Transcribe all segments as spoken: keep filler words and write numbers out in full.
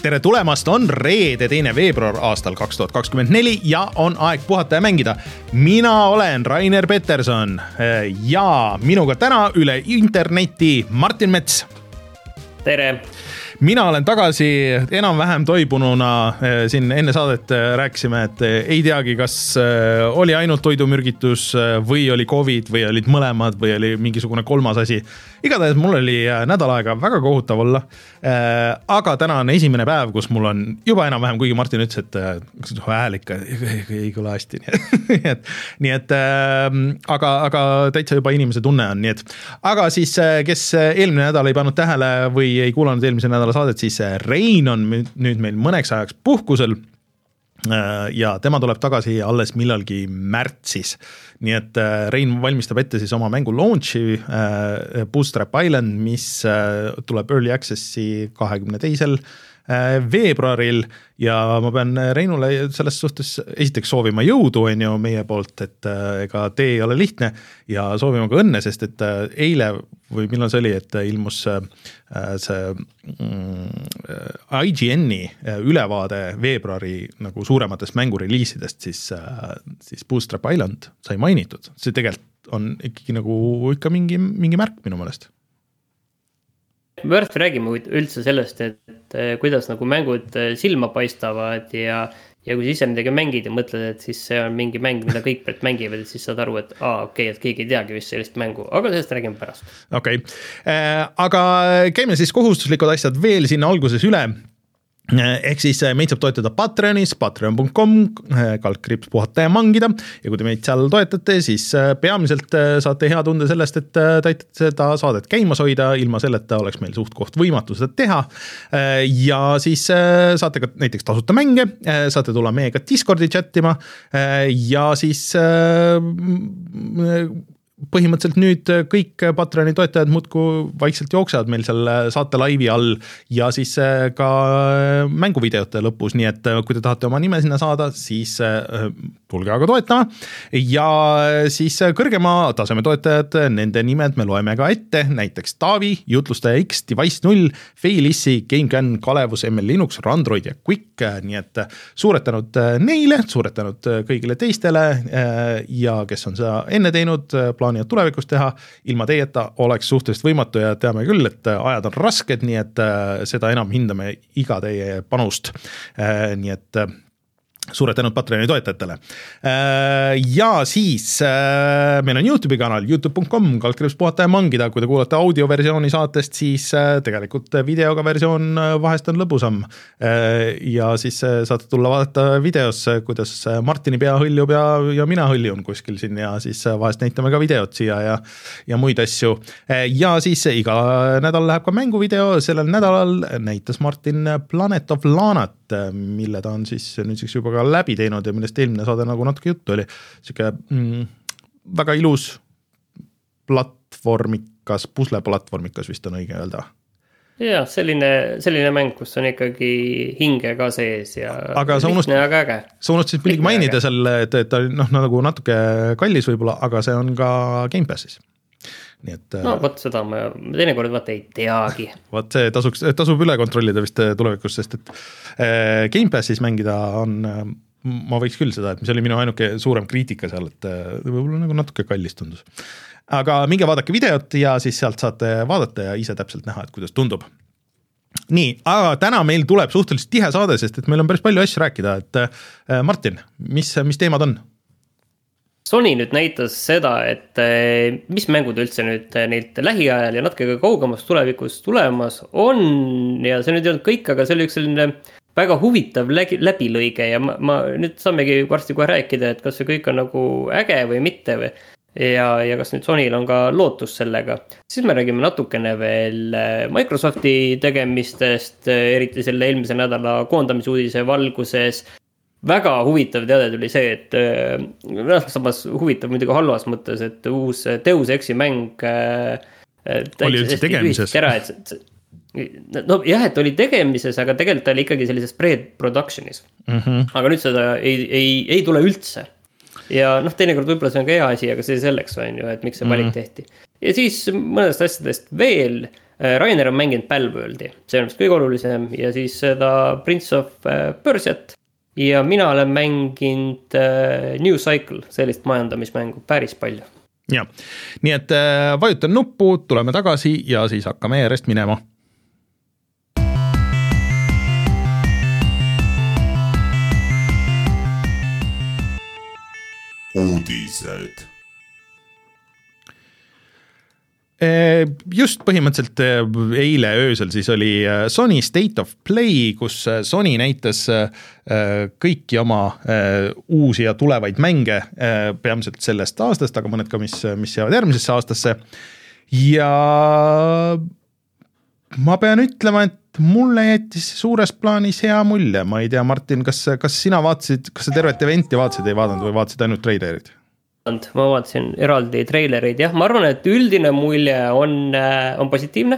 tere tulemast, on reede teine veebruar aastal kaks tuhat kakskümmend neli ja on aeg puhata ja mängida. Mina olen Rainer Peterson ja minuga täna üle interneti Martin Mets. Tere! Mina olen tagasi enam-vähem toibununa, siin enne saadet rääkisime, et ei teagi, kas oli ainult toidumürgitus või oli COVID või olid mõlemad või oli mingisugune kolmas asi. Igatahes mul oli nädal aega väga kohutav olla, aga täna on esimene päev, kus mul on juba enam-vähem, kuigi Martin ütles, et hääl ikka ei kõla hästi. Nii et, aga, aga täitsa juba inimese tunne on. Nii et, aga siis, kes eelmine nädal ei pannud tähele või ei kuulanud eelmise nädala saadet, siis Rein on nüüd meil mõneks ajaks puhkusel ja tema tuleb tagasi alles millalgi märtsis. Nii et Rein valmistab ette siis oma mängu launchi Bootstrap Island, mis tuleb Early Accessi kahekümne teisel veebruaril ja ma pean Reinule selles suhtes esiteks soovima jõudu on ju meie poolt, et ega tee ei ole lihtne ja soovima ka õnne, sest et eile või millal see oli, et ilmus see I G N-i ülevaade veebruari nagu suurematest mängureliisidest, siis, siis Bootstrap Island sai mainitud. See tegelikult on ikkagi nagu ikka mingi, mingi märk minu meelest. Väärt räägime üldse sellest, et kuidas nagu mängud silma paistavad ja, ja kui ise midagi mängid ja mõtled, et siis see on mingi mäng, mida kõik pärit mängivad, et siis saad aru, et aa, okei, okay, et keegi ei teagi vist sellist mängu, aga sellest räägime pärast. Okei, okay. Aga käime siis kohustuslikud asjad veel sinna alguses üle. Ehk siis meid saab toetada Patreonis, patreon dot com, kaldkriips puhata ja mangida ja kui te meid seal toetate, siis peamiselt saate hea tunde sellest, et täitate seda saadet käimas hoida, ilma selleta oleks meil suht koht võimatu seda teha ja siis saate ka näiteks tasuta mänge, saate tulla meiega Discordi chattima ja siis põhimõtteliselt nüüd kõik Patreoni toetajad muudku vaikselt jooksevad meil seal saate laivi all ja siis ka mänguvideote lõpus, nii et kui te tahate oma nime sinna saada, siis tulge aga toetama ja siis kõrgema taseme toetajad, nende nimed me loeme ka ette, näiteks Taavi, Jutlustaja X, Device null, Feilissi, GameCAN, Kalevus, M L Linux, Randroid ja Quick, nii et suured tänud neile, suured tänud kõigile teistele ja kes on seda enne teinud, plaanivad tulevikus teha, ilma teieta oleks suhteliselt võimatu ja teame küll, et ajad on rasked, nii et seda enam hindame iga teie panust. Nii et suured tänud Patreoni toetajatele. Ja siis meil on YouTube'i kanal youtube dot com, kaldkriips puhata ja mangida, kui te kuulate audioversiooni saatest, siis tegelikult videoga versioon vahest on lõbusam. Ja siis saate tulla vaadata videos, kuidas Martini pea hõljub ja, ja mina hõljun kuskil siin ja siis vahest näitame ka videot siia ja, ja muid asju. Ja siis iga nädal läheb ka mänguvideo, sellel nädalal näitas Martin Planet of Lanat, mille ta on siis nüüdseks juba ka läbi teinud ja millest eelmine saade nagu natuke juttu oli. Siuke mm, väga ilus platvormikas, pusleplatvormikas vist on õige öelda. Ja, selline, selline mäng, kus on ikkagi hinge ka sees ja aga sa lihtne, aga äge. Sa unustasid midagi mainida selle, et, et ta noh, nagu natuke kallis võib-olla, aga see on ka Game Passis. Nii et, no võt seda ma teinekord vaata ei teagi. Võt see tasuks, tasub üle kontrollida vist tulevikus, sest et Game Passis mängida on, ma võiks küll seda, et mis oli minu ainuke suurem kriitika seal, et võib-olla nagu natuke kallis tundus. Aga minge vaadake videot ja siis sealt saate vaadata ja ise täpselt näha, et kuidas tundub. Nii, aga täna meil tuleb suhteliselt tihe saade, sest et meil on päris palju asju rääkida, et Martin, mis, mis teemad on? Sony nüüd näitas seda, et mis mängud üldse nüüd neilt lähiajal ja natuke ka kaugemas tulevikus tulemas on ja see nüüd ei olnud kõik, aga see oli üks selline väga huvitav läbilõige ja ma, ma nüüd saamegi varsti kohe rääkida, et kas see kõik on nagu äge või mitte või ja, ja kas nüüd Sonyl on ka lootus sellega. Siis me räägime natukene veel Microsofti tegemistest, eriti selle eelmise nädala koondamisuudise valguses. Väga huvitav teade tuli see, et noh, samas huvitav muidugi halvas mõttes, et uus Deus Exi mäng oli üldse tegemises. Ära, et, no jah, et oli tegemises, aga tegelikult oli ikkagi sellises pre-productionis. Mm-hmm. Aga nüüd seda ei, ei, ei tule üldse. Ja noh, teinekord võib-olla see on ka hea asi, aga see selleks on ju, et miks see valik mm-hmm. tehti. Ja siis mõnedest asjadest veel Rainer on mänginud Palworldi, see on vist kõige olulisem ja siis seda Prince of Persiat ja mina olen mänginud New Cycle, sellist majandamismängu päris palju. Ja, nii et vajutan nuppu, tuleme tagasi ja siis hakkame järjest minema. Uudised. Just põhimõtteliselt eile öösel siis oli Sony State of Play, kus Sony näitas kõiki oma uusi ja tulevaid mänge peamiselt sellest aastast, aga mõned ka, mis, mis jäävad järgmisesse aastasse. Ja ma pean ütlema, et mulle jättis suures plaanis hea mulje. Ma ei tea, Martin, kas, kas sina vaatasid, kas sa tervet eventi vaatasid, ei vaadanud või vaatasid ainult treilerid? Ma vaatasin eraldi treilereid, jah, ma arvan, et üldine mulje on, on positiivne,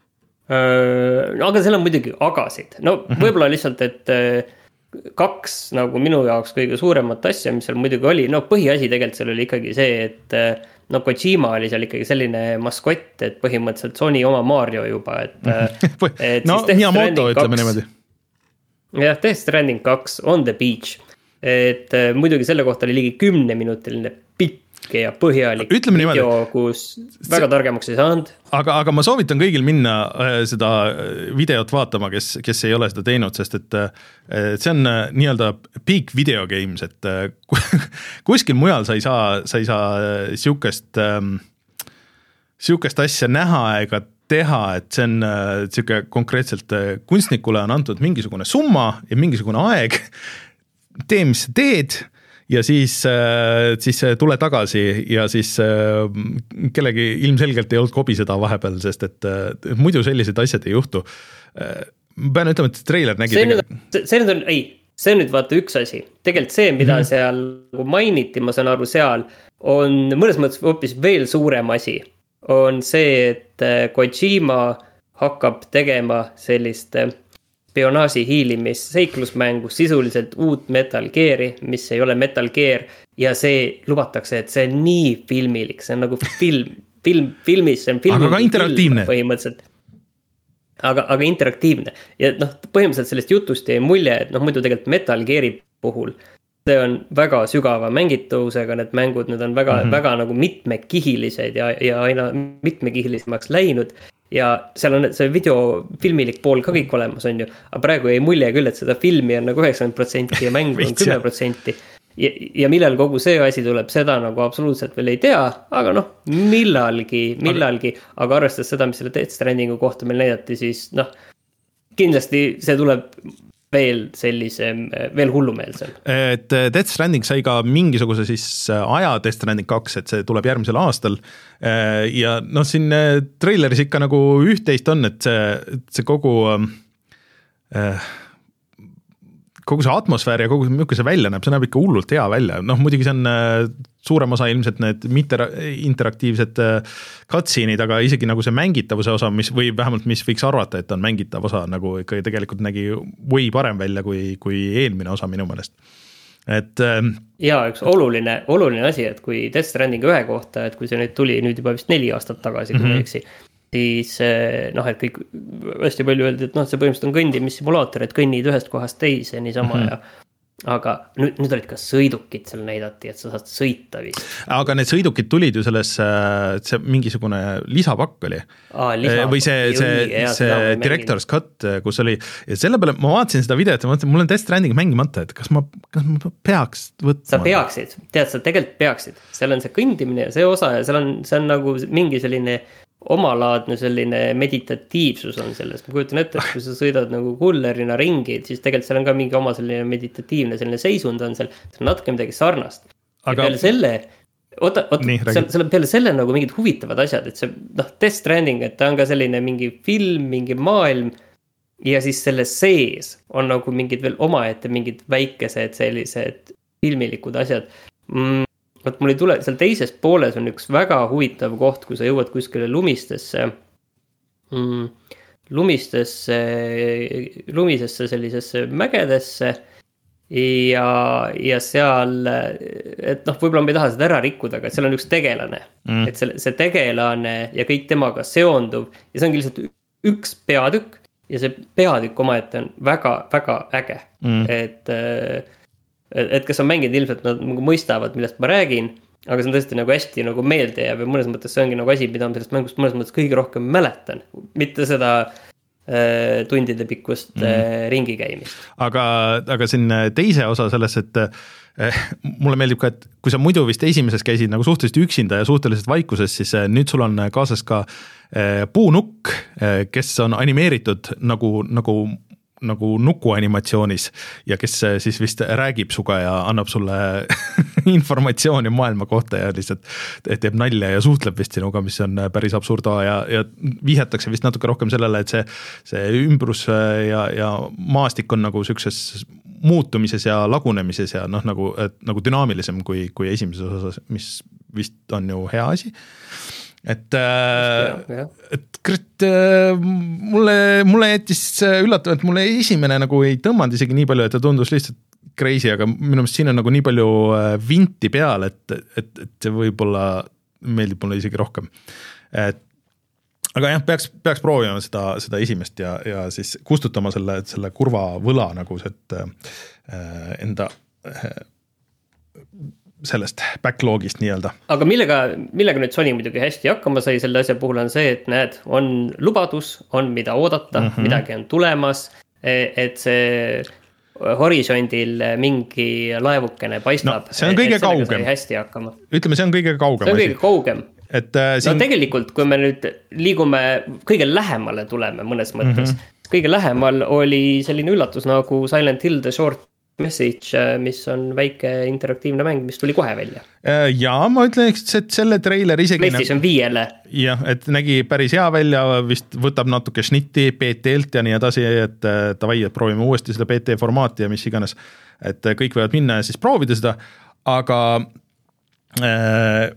aga seal on muidugi agasid, no võib-olla lihtsalt, et kaks nagu minu jaoks kõige suuremat asja, mis seal muidugi oli, no põhiasi tegelikult seal oli ikkagi see, et no Kojima oli seal ikkagi selline maskott, et põhimõtteliselt Sony oma Mario juba, et, et no Miyamoto ütleme niimoodi. Jah, Death Stranding kaks on the beach, et muidugi selle kohta oli ligi kümneminutiline pikk ja põhjalik Ütleme video, niimoodi, kus väga targemaks ei saanud. Aga, aga ma soovitan kõigil minna seda videot vaatama, kes, kes ei ole seda teinud, sest et, et see on nii-öelda peak video games, et kuskil mujal sa ei saa, sa ei saa siukest, siukest asja näha ega teha, et see on siuke konkreetselt kunstnikule on antud mingisugune summa ja mingisugune aeg, tee, mis sa teed ja siis, siis tule tagasi ja siis kellegi ilmselgelt ei olnud kobiseda vahepeal, sest et muidu sellised asjad ei juhtu. Pean ütlema, et treiler nägi... See, tegelikult... nüüd, see nüüd on, ei, see on nüüd vaata üks asi. Tegelikult see, mida mm-hmm. seal mainiti, ma saan aru seal, on mõnes mõttes hoopis veel suurem asi. On see, et Kojima hakkab tegema sellist... spionaaži hiilimis seiklusmängu sisuliselt uut Metal Geari, mis ei ole Metal Gear ja see lubatakse, et see on nii filmilik, see on nagu film, film, filmis, see on filmilik. Aga ka interaktiivne. Põhimõtteliselt. Aga, aga interaktiivne. Ja noh, põhimõtteliselt sellest jutust jäi mulje, et noh, muidu tegelikult Metal Geari puhul see on väga sügava mängitavusega, need mängud, need on väga, mm-hmm. väga nagu mitmekihilised ja, ja aina mitmekihilisemaks läinud. Ja seal on see video filmilik pool ka kõik olemas on ju, aga praegu ei mulje küll, et seda filmi on nagu üheksakümmend protsenti ja mäng on kümme protsenti ja, ja millal kogu see asi tuleb, seda nagu absoluutselt veel ei tea, aga noh, millalgi, millalgi, aga arvestades seda, mis selle Death Strandingu kohta meil näidati, siis noh, kindlasti see tuleb veel sellise, veel hullumeelsem. Et Death Stranding sai ka mingisuguse siis aja Death Stranding kaks, et see tuleb järgmisel aastal ja noh, siin traileris ikka nagu üht-teist on, et see, see kogu kogu see atmosfäär ja kogu milline see välja näeb, see näeb ikka hullult hea välja, noh muidugi see on suurem osa ilmselt need interaktiivsed cutscene'id, aga isegi nagu see mängitavuse osa, mis, või vähemalt mis võiks arvata, et on mängitav osa, nagu ikka tegelikult nägi või parem välja kui, kui eelmine osa minu mõelest. Et ja üks oluline, oluline asi, et kui Death Stranding ühe kohta, et kui see nüüd tuli nüüd juba vist neli aastat tagasi, kui mm-hmm. eksi, siis noh, et kõik hästi palju öeldi, et noh, see põhimõtteliselt on kõndimissimulaator, et kõnnid ühest kohast teise niisama mm-hmm. ja aga nüüd, nüüd olid ka sõidukid seal näidati, et sa saad sõita vist. Aga need sõidukid tulid ju selles, see mingisugune lisapakk oli. Aa, lisapakk. Või see, see, see, see Director's Cut, kus oli, ja selle peale ma vaatasin seda videot ja mõtlesin, mul on Death Stranding mängimata, et kas ma, kas ma peaks võtma? Sa peaksid, tead, sa tegelikult peaksid. Seal on see kõndimine ja see osa ja seal on, see on nagu mingi selline omalaadne selline meditatiivsus on selles. Ma kujutan ette, et kui sa sõidad nagu kullerina ringi, siis tegelikult seal on ka mingi oma selline meditatiivne selline seisund on seal, see on natuke midagi sarnast. Aga... Ja peale selle, oota, oota, seal, seal on peale selle nagu mingid huvitavad asjad, et see, noh, Death Stranding, et ta on ka selline mingi film, mingi maailm ja siis selle sees on nagu mingid veel omaette mingid väikesed sellised filmilikud asjad. Mm. Võt mul ei tule, seal teises pooles on üks väga huvitav koht, kui sa jõuad kuskile lumistesse, mm, lumistesse, lumisesse sellisesse mägedesse ja, ja seal, et noh, võib-olla me ei taha seda ära rikkuda, aga seal on üks tegelane mm., et see, see tegelane ja kõik temaga seonduv ja see ongi lihtsalt üks peatükk ja see peatükk omaette on väga, väga äge mm., et, et, et kes on mänginud ilmselt, nad mõistavad, millest ma räägin, aga see on tõesti nagu hästi nagu meelde jääb ja mõnes mõttes see ongi nagu asi, mida ma sellest mängust mõnes mõttes kõige rohkem mäletan, mitte seda tundide pikkust mm. ringi käimist. Aga, aga siin teise osa selles, et eh, mulle meeldib ka, et kui sa muidu vist esimeses käisid nagu suhteliselt üksinda ja suhteliselt vaikuses, siis nüüd sul on kaasas ka eh, puunukk, eh, kes on animeeritud nagu, nagu nagu nukuanimatsioonis ja kes siis vist räägib suga ja annab sulle informatsiooni maailma kohta ja lihtsalt teeb nalja ja suhtleb vist sinuga, mis on päris absurda ja, ja vihjatakse vist natuke rohkem sellele, et see, see ümbrus ja, ja maastik on nagu sükses muutumises ja lagunemises ja noh, nagu, nagu dünaamilisem kui, kui esimeses osas, mis vist on ju hea asi. Et, ja, et kürt, mulle, mulle jättis üllatav, et mulle esimene nagu ei tõmmanud isegi nii palju, et ta tundus lihtsalt crazy, aga minu meelest siin on nagu nii palju vinti peal, et, et, et see võib-olla meeldib mulle isegi rohkem. Et, aga jah, peaks, peaks proovima seda, seda esimest ja, ja siis kustutama selle, selle kurva võla nagu see, et enda sellest backlogist nii-öelda. Aga millega, millega nüüd Sony muidugi hästi hakkama sai selle asja puhul on see, et näed, on lubadus, on mida oodata, mm -hmm. midagi on tulemas, et see horisondil mingi laevukene paistab. No, see on kõige kaugem. Hästi hakkama. Ütleme, see on kõige kaugem. See on kõige kaugem. Et, äh, siin... No tegelikult, kui me nüüd liigume kõige lähemale tuleme mõnes mõttes, mm -hmm. kõige lähemal oli selline üllatus nagu Silent Hill The Short Message, mis on väike interaktiivne mäng, mis tuli kohe välja. Ja ma ütleks, et selle trailer isegi... PlayStation viiele. Jah, et nägi päris hea välja, vist võtab natuke šnitti P T-lt ja nii edasi, et tavai, et proovime uuesti seda P T formaati ja mis iganes, et kõik võivad minna ja siis proovida seda, aga äh,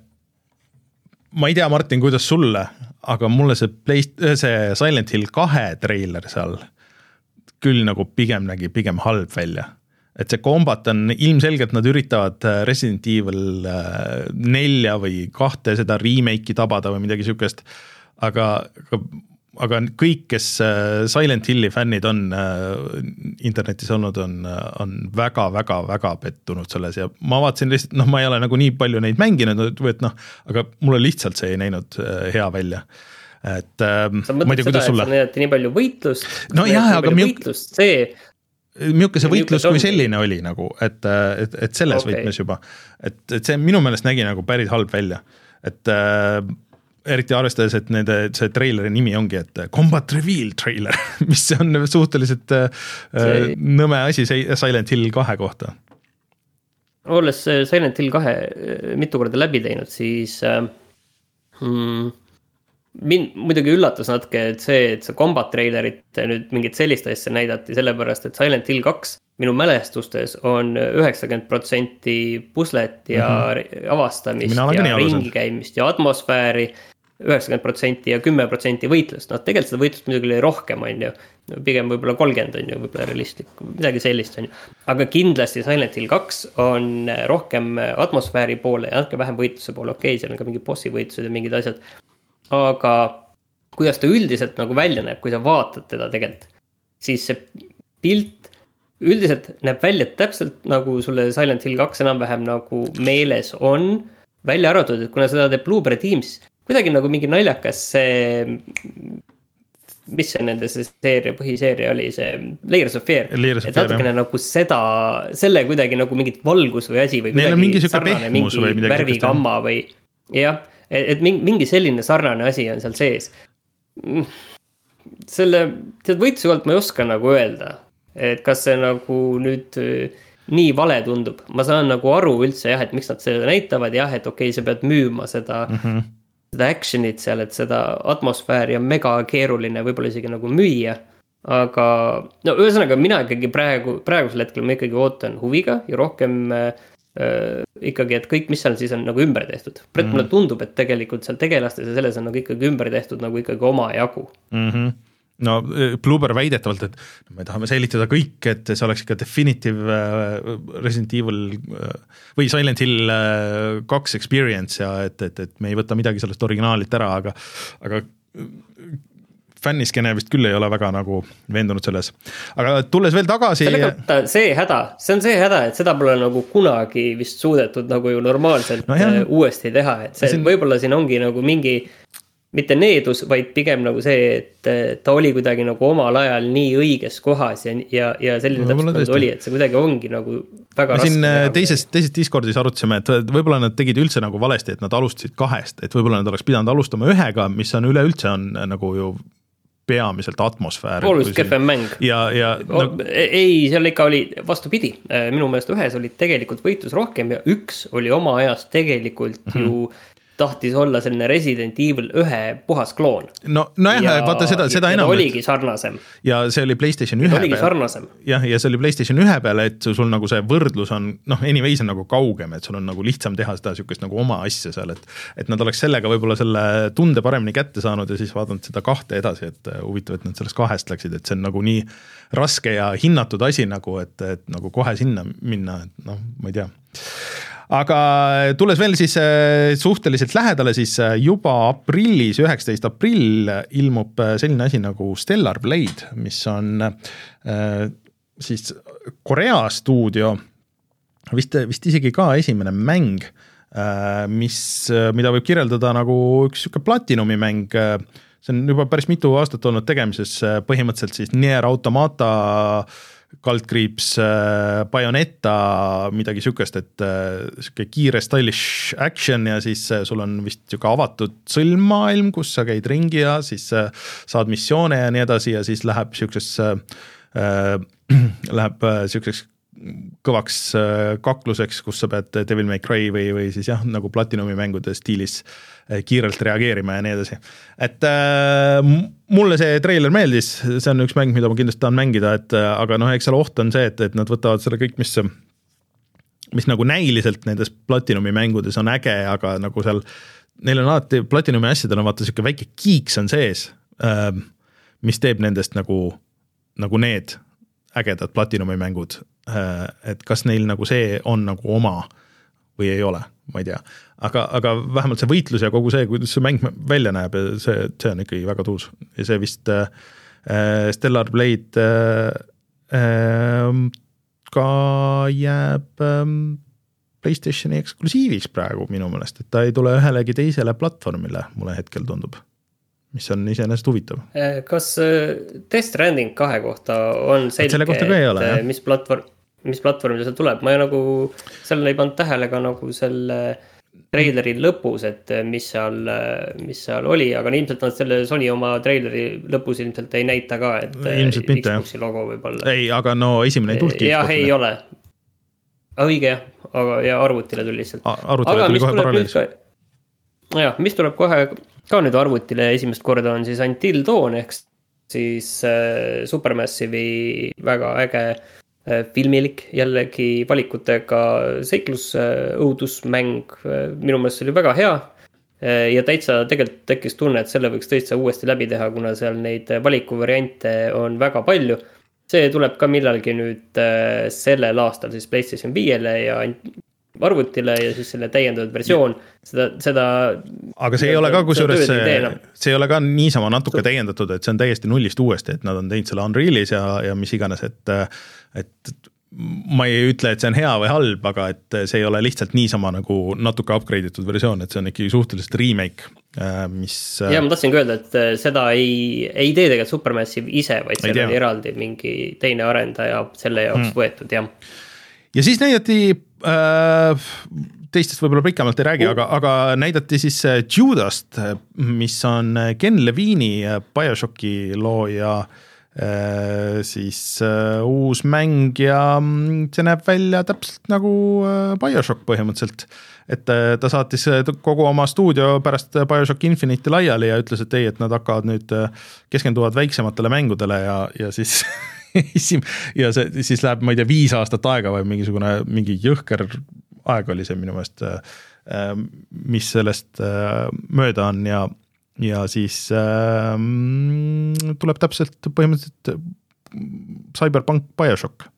ma ei tea, Martin, kuidas sulle, aga mulle see, Play, see Silent Hill kahe trailer seal küll nagu pigem nägi pigem halb välja. Et see kombat on ilmselgelt, nad üritavad Resident Evil nelja või kahte seda remake'i tabada või midagi sükest, aga, aga, aga kõik, kes Silent Hilli fännid on internetis olnud, on, on väga, väga, väga pettunud selles ja ma vaatasin lihtsalt, noh, ma ei ole nagu nii palju neid mänginud, et noh, aga mulle lihtsalt see ei näinud hea välja. Et, sa mõtled seda, et sa näidati nii palju võitlust, no jah, aga võitlust, see milline see võitlus kui selline oli nagu, et, et, et selles okay. võitmes juba, et, et see minu meelest nägi nagu päris halb välja, et äh, eriti arvestades, et nende, see traileri nimi ongi, et Combat Reveal trailer, mis on suhteliselt äh, see... nõme asi Silent Hill kahe kohta. Olles Silent Hill kahe mitu korda läbi teinud, siis äh, hmm, mind muidugi üllatas natuke, et see, et see combat trailerit nüüd mingit sellist asja näidati, sellepärast, et Silent Hill kaks minu mälestustes on üheksakümmend protsenti puslet ja mm-hmm. avastamist ja ringi käimist ja atmosfääri, üheksakümmend protsenti ja kümme protsenti võitlust. No tegelikult seda võitlust muidugi oli rohkem, on ju. Pigem võib-olla kolmkümmend on ju, võib-olla realistlik, midagi sellist on ju. Aga kindlasti Silent Hill kaks on rohkem atmosfääri poole ja natuke vähem võitluse poole. Okei, okay, seal on ka mingi bossi võitlused ja mingid asjad. Aga kuidas ta üldiselt nagu välja näeb, kui sa vaatad teda tegelikult, siis see pilt üldiselt näeb välja täpselt nagu sulle Silent Hill kaks enam-vähem nagu meeles on välja arvatud, et kuna seda teeb Blueberry Teams, kuidagi nagu mingi naljakas see, mis see nende see seeria, põhiseeria oli, see Layers of Fear, Layers of et natukene nagu seda, selle kuidagi nagu mingit valgus või asi või kuidagi sarnane, mingi värvikamma või jah, et mingi selline sarnane asi on seal sees. Selle tead võitluse kohalt ma ei oska nagu öelda, et kas see nagu nüüd nii vale tundub. Ma saan nagu aru üldse jah, et miks nad seda näitavad, jah, et okei, sa pead müüma seda, mm-hmm. seda actionit seal, et seda atmosfääri on mega keeruline võib-olla isegi nagu müüa, aga no ühesõnaga mina ikkagi praegu, praegusel hetkel ma ikkagi ootan huviga ja rohkem äh, ikkagi, et kõik, mis seal siis on nagu ümber tehtud. Brett mm-hmm. mulle tundub, et tegelikult seal tegelastes ja selles on nagu ikkagi ümber tehtud nagu ikkagi oma jagu. Mhm. no Bloober väidetavalt, et me tahame säilitada kõik, et see oleks ikka definitive Resident Evil või Silent Hill kaks experience ja et, et, et me ei võta midagi sellest originaalit ära, aga, aga fänniskene vist küll ei ole väga nagu veendunud selles. Aga tulles veel tagasi... Sellega, see häda, see on see häda, et seda pole nagu kunagi vist suudetud nagu ju normaalselt no jah. uuesti teha, et see siin... võib-olla siin ongi nagu mingi mitte needus, vaid pigem nagu see, et ta oli kuidagi nagu omal ajal nii õiges kohas ja, ja, ja selline no, täpselt nagu oli, et see kuidagi ongi nagu väga raske. Siin teises, teises Discordis arutasime, et võib-olla nad tegid üldse nagu valesti, et nad alustasid kahest, et võib-olla nad oleks pidanud alustama ühega, mis on üleüldse on nagu ju peamiselt atmosfäär. Oluliselt kehvem mäng. Ja, ja, no... Ei, seal ikka oli vastupidi. Minu meelest ühes oli tegelikult võitlus rohkem ja üks oli oma ajast tegelikult mm-hmm. ju tahtis olla selline Resident Evil ühe puhas kloon. No, no jah, ja, vaata seda, seda ja enam. Ja oligi sarnasem. Ja see oli PlayStation ühe peale. Oligi sarnasem. Jah, ja see oli PlayStation ühe peale, et sul nagu see võrdlus on, noh, anyways on nagu kaugem, et sul on nagu lihtsam teha seda sükest nagu oma asja seal, et, et nad oleks sellega võib-olla selle tunde paremini kätte saanud ja siis vaadanud seda kahte edasi, et huvitav, et nad sellest kahest läksid, et see on nagu nii raske ja hinnatud asi nagu, et, et nagu kohe sinna minna, et noh, ma ei tea. Aga tulles veel siis suhteliselt lähedale, siis juba aprillis, üheksateist aprill ilmub selline asi nagu Stellar Blade, mis on siis Korea stuudio, vist, vist isegi ka esimene mäng, mis, mida võib kirjeldada nagu üks siuke Platinumi mäng, see on juba päris mitu aastat olnud tegemises, põhimõtteliselt siis Nier Automata kaldkriips, Bayonetta, midagi sükest, et siuke kiire stylish action ja siis sul on vist siuke avatud sõlmmaailm, kus sa käid ringi ja siis saad missioone ja nii edasi ja siis läheb siukses äh, läheb siukseks kõvaks kakluseks, kus sa pead Devil May Cry või, või siis jah, nagu Platinumi mängude stiilis kiirelt reageerima ja nii edasi. Et äh, mulle see trailer meeldis, see on üks mäng, mida ma kindlasti tahan mängida, et aga noh, eks seal oht on see, et, et nad võtavad selle kõik, mis, mis nagu näiliselt nendes Platinumi mängudes on äge, aga nagu seal, neil on alati Platinumi asjadel on vaata siuke väike kiiks on sees, äh, mis teeb nendest nagu, nagu need ägedad Platinumi mängud, äh, et kas neil nagu see on nagu oma või ei ole, ma ei tea. Aga, aga vähemalt see võitlus ja kogu see, kuidas see mäng välja näeb, see, see on ikkagi väga tuus. Ja see vist äh, Stellar Blade äh, ka jääb äh, PlayStationi eksklusiiviks praegu minu meelest, et ta ei tule ühelegi teisele platvormile, mulle hetkel tundub, mis on iseenesest huvitav. Kas Death Stranding kahe kohta on selge, ole, et mis platvorm, mis platvormil see tuleb? Ma ei nagu, seal ei pannud tähele ka nagu selle traileri lõpus, et mis seal, mis seal oli, aga ilmselt nad selle Sony oma traileri lõpus ilmselt ei näita ka, et ilmselt mitte, Xboxi logo võib-olla. Ei, aga no esimene ei tulnud. Jah, ei ole. Õige jah, aga ja arvutile tuli lihtsalt. Arvutile aga tuli kohe paralleelis. Jah, mis tuleb kohe ka nüüd arvutile esimest korda on siis Until Dawn, ehk siis äh, Supermassive'i väga äge filmilik jällegi valikutega seiklus õudusmäng, minu meelest see oli väga hea ja täitsa tegelikult tekkis tunne, et selle võiks tõesti uuesti läbi teha, kuna seal neid valikuvariante on väga palju. See tuleb ka millalgi nüüd sellel aastal siis PlayStation viiele ja arvutile ja siis selle täiendatud versioon, seda, seda aga see ei ole ka kusjuures see, see ei ole ka niisama natuke täiendatud, et see on täiesti nullist uuesti, et nad on teinud selle Unrealis ja, ja mis iganes, et, et ma ei ütle, et see on hea või halb, aga et see ei ole lihtsalt niisama nagu natuke upgrade'itud versioon, et see on ikkagi suhteliselt remake, mis ja ma tahtsin öelda, et seda ei, ei tee tegelikult Supermassive ise, vaid seal oli eraldi mingi teine arendaja selle jaoks hmm. võetud, jah. Ja siis näidati teistest võib-olla pikemalt ei räägi, aga, aga näidati siis Judast, mis on Ken Levini BioShocki looja siis uus mäng ja see näeb välja täpselt nagu BioShock põhimõtteliselt, et ta saatis kogu oma stuudio pärast BioShock Infinite'i laiali ja ütles, et ei, et nad hakkavad nüüd keskenduvad väiksematele mängudele ja, ja siis ja see, siis läheb, ma ei tea, viis aastat aega või mingisugune, mingi jõhker aeg oli see minu meelest, mis sellest mööda on ja, ja siis äh, tuleb täpselt põhimõtteliselt Cyberpunk BioShock.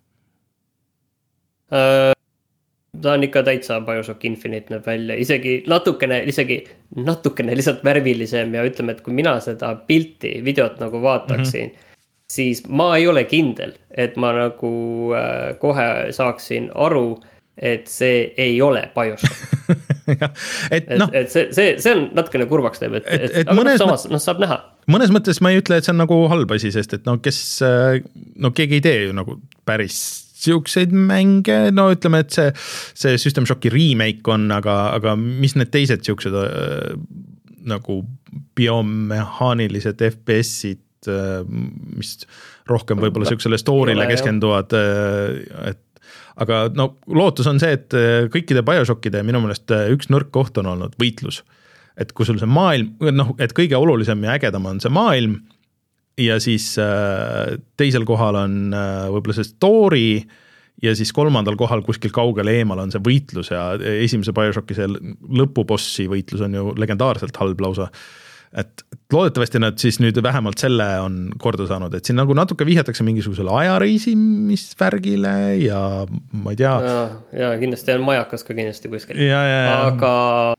Uh, ta on ikka täitsa BioShock Infinite näeb välja, isegi natukene, isegi natukene lihtsalt värvilisem ja ütleme, et kui mina seda pilti, videot nagu vaataksin, mm-hmm. siis ma ei ole kindel, et ma nagu uh, kohe saaksin aru, et see ei ole BioShock. et, et, no, et see, see, see on natukene kurvaks teeb, et, et, et, et mõnes, samas, noh, saab näha. Mõnes mõttes ma ei ütle, et see on nagu halb asi, sest et no kes, no keegi ei tee ju nagu päris siukseid mänge, no ütleme, et see, see System Shocki remake on, aga, aga mis need teised siuksed äh, nagu biomehaanilised F P S-id, äh, mis rohkem võib-olla siuksele story'le keskenduvad, äh, et aga no lootus on see, et kõikide BioShockide minu meelest üks nõrk koht on olnud võitlus. Et kui sul see maailm, noh, et kõige olulisem ja ägedam on see maailm ja siis äh, teisel kohal on äh, võib-olla see story ja siis kolmandal kohal kuskil kaugel eemal on see võitlus ja esimese BioShocki see lõpubossi võitlus on ju legendaarselt halb lausa. Et loodetavasti nad siis nüüd vähemalt selle on korda saanud, et siin nagu natuke vihjatakse mingisugusele ajareisimisvärgile ja ma ei tea. Ja, ja kindlasti on majakas ka kindlasti kuskil. Ja, ja, ja. Aga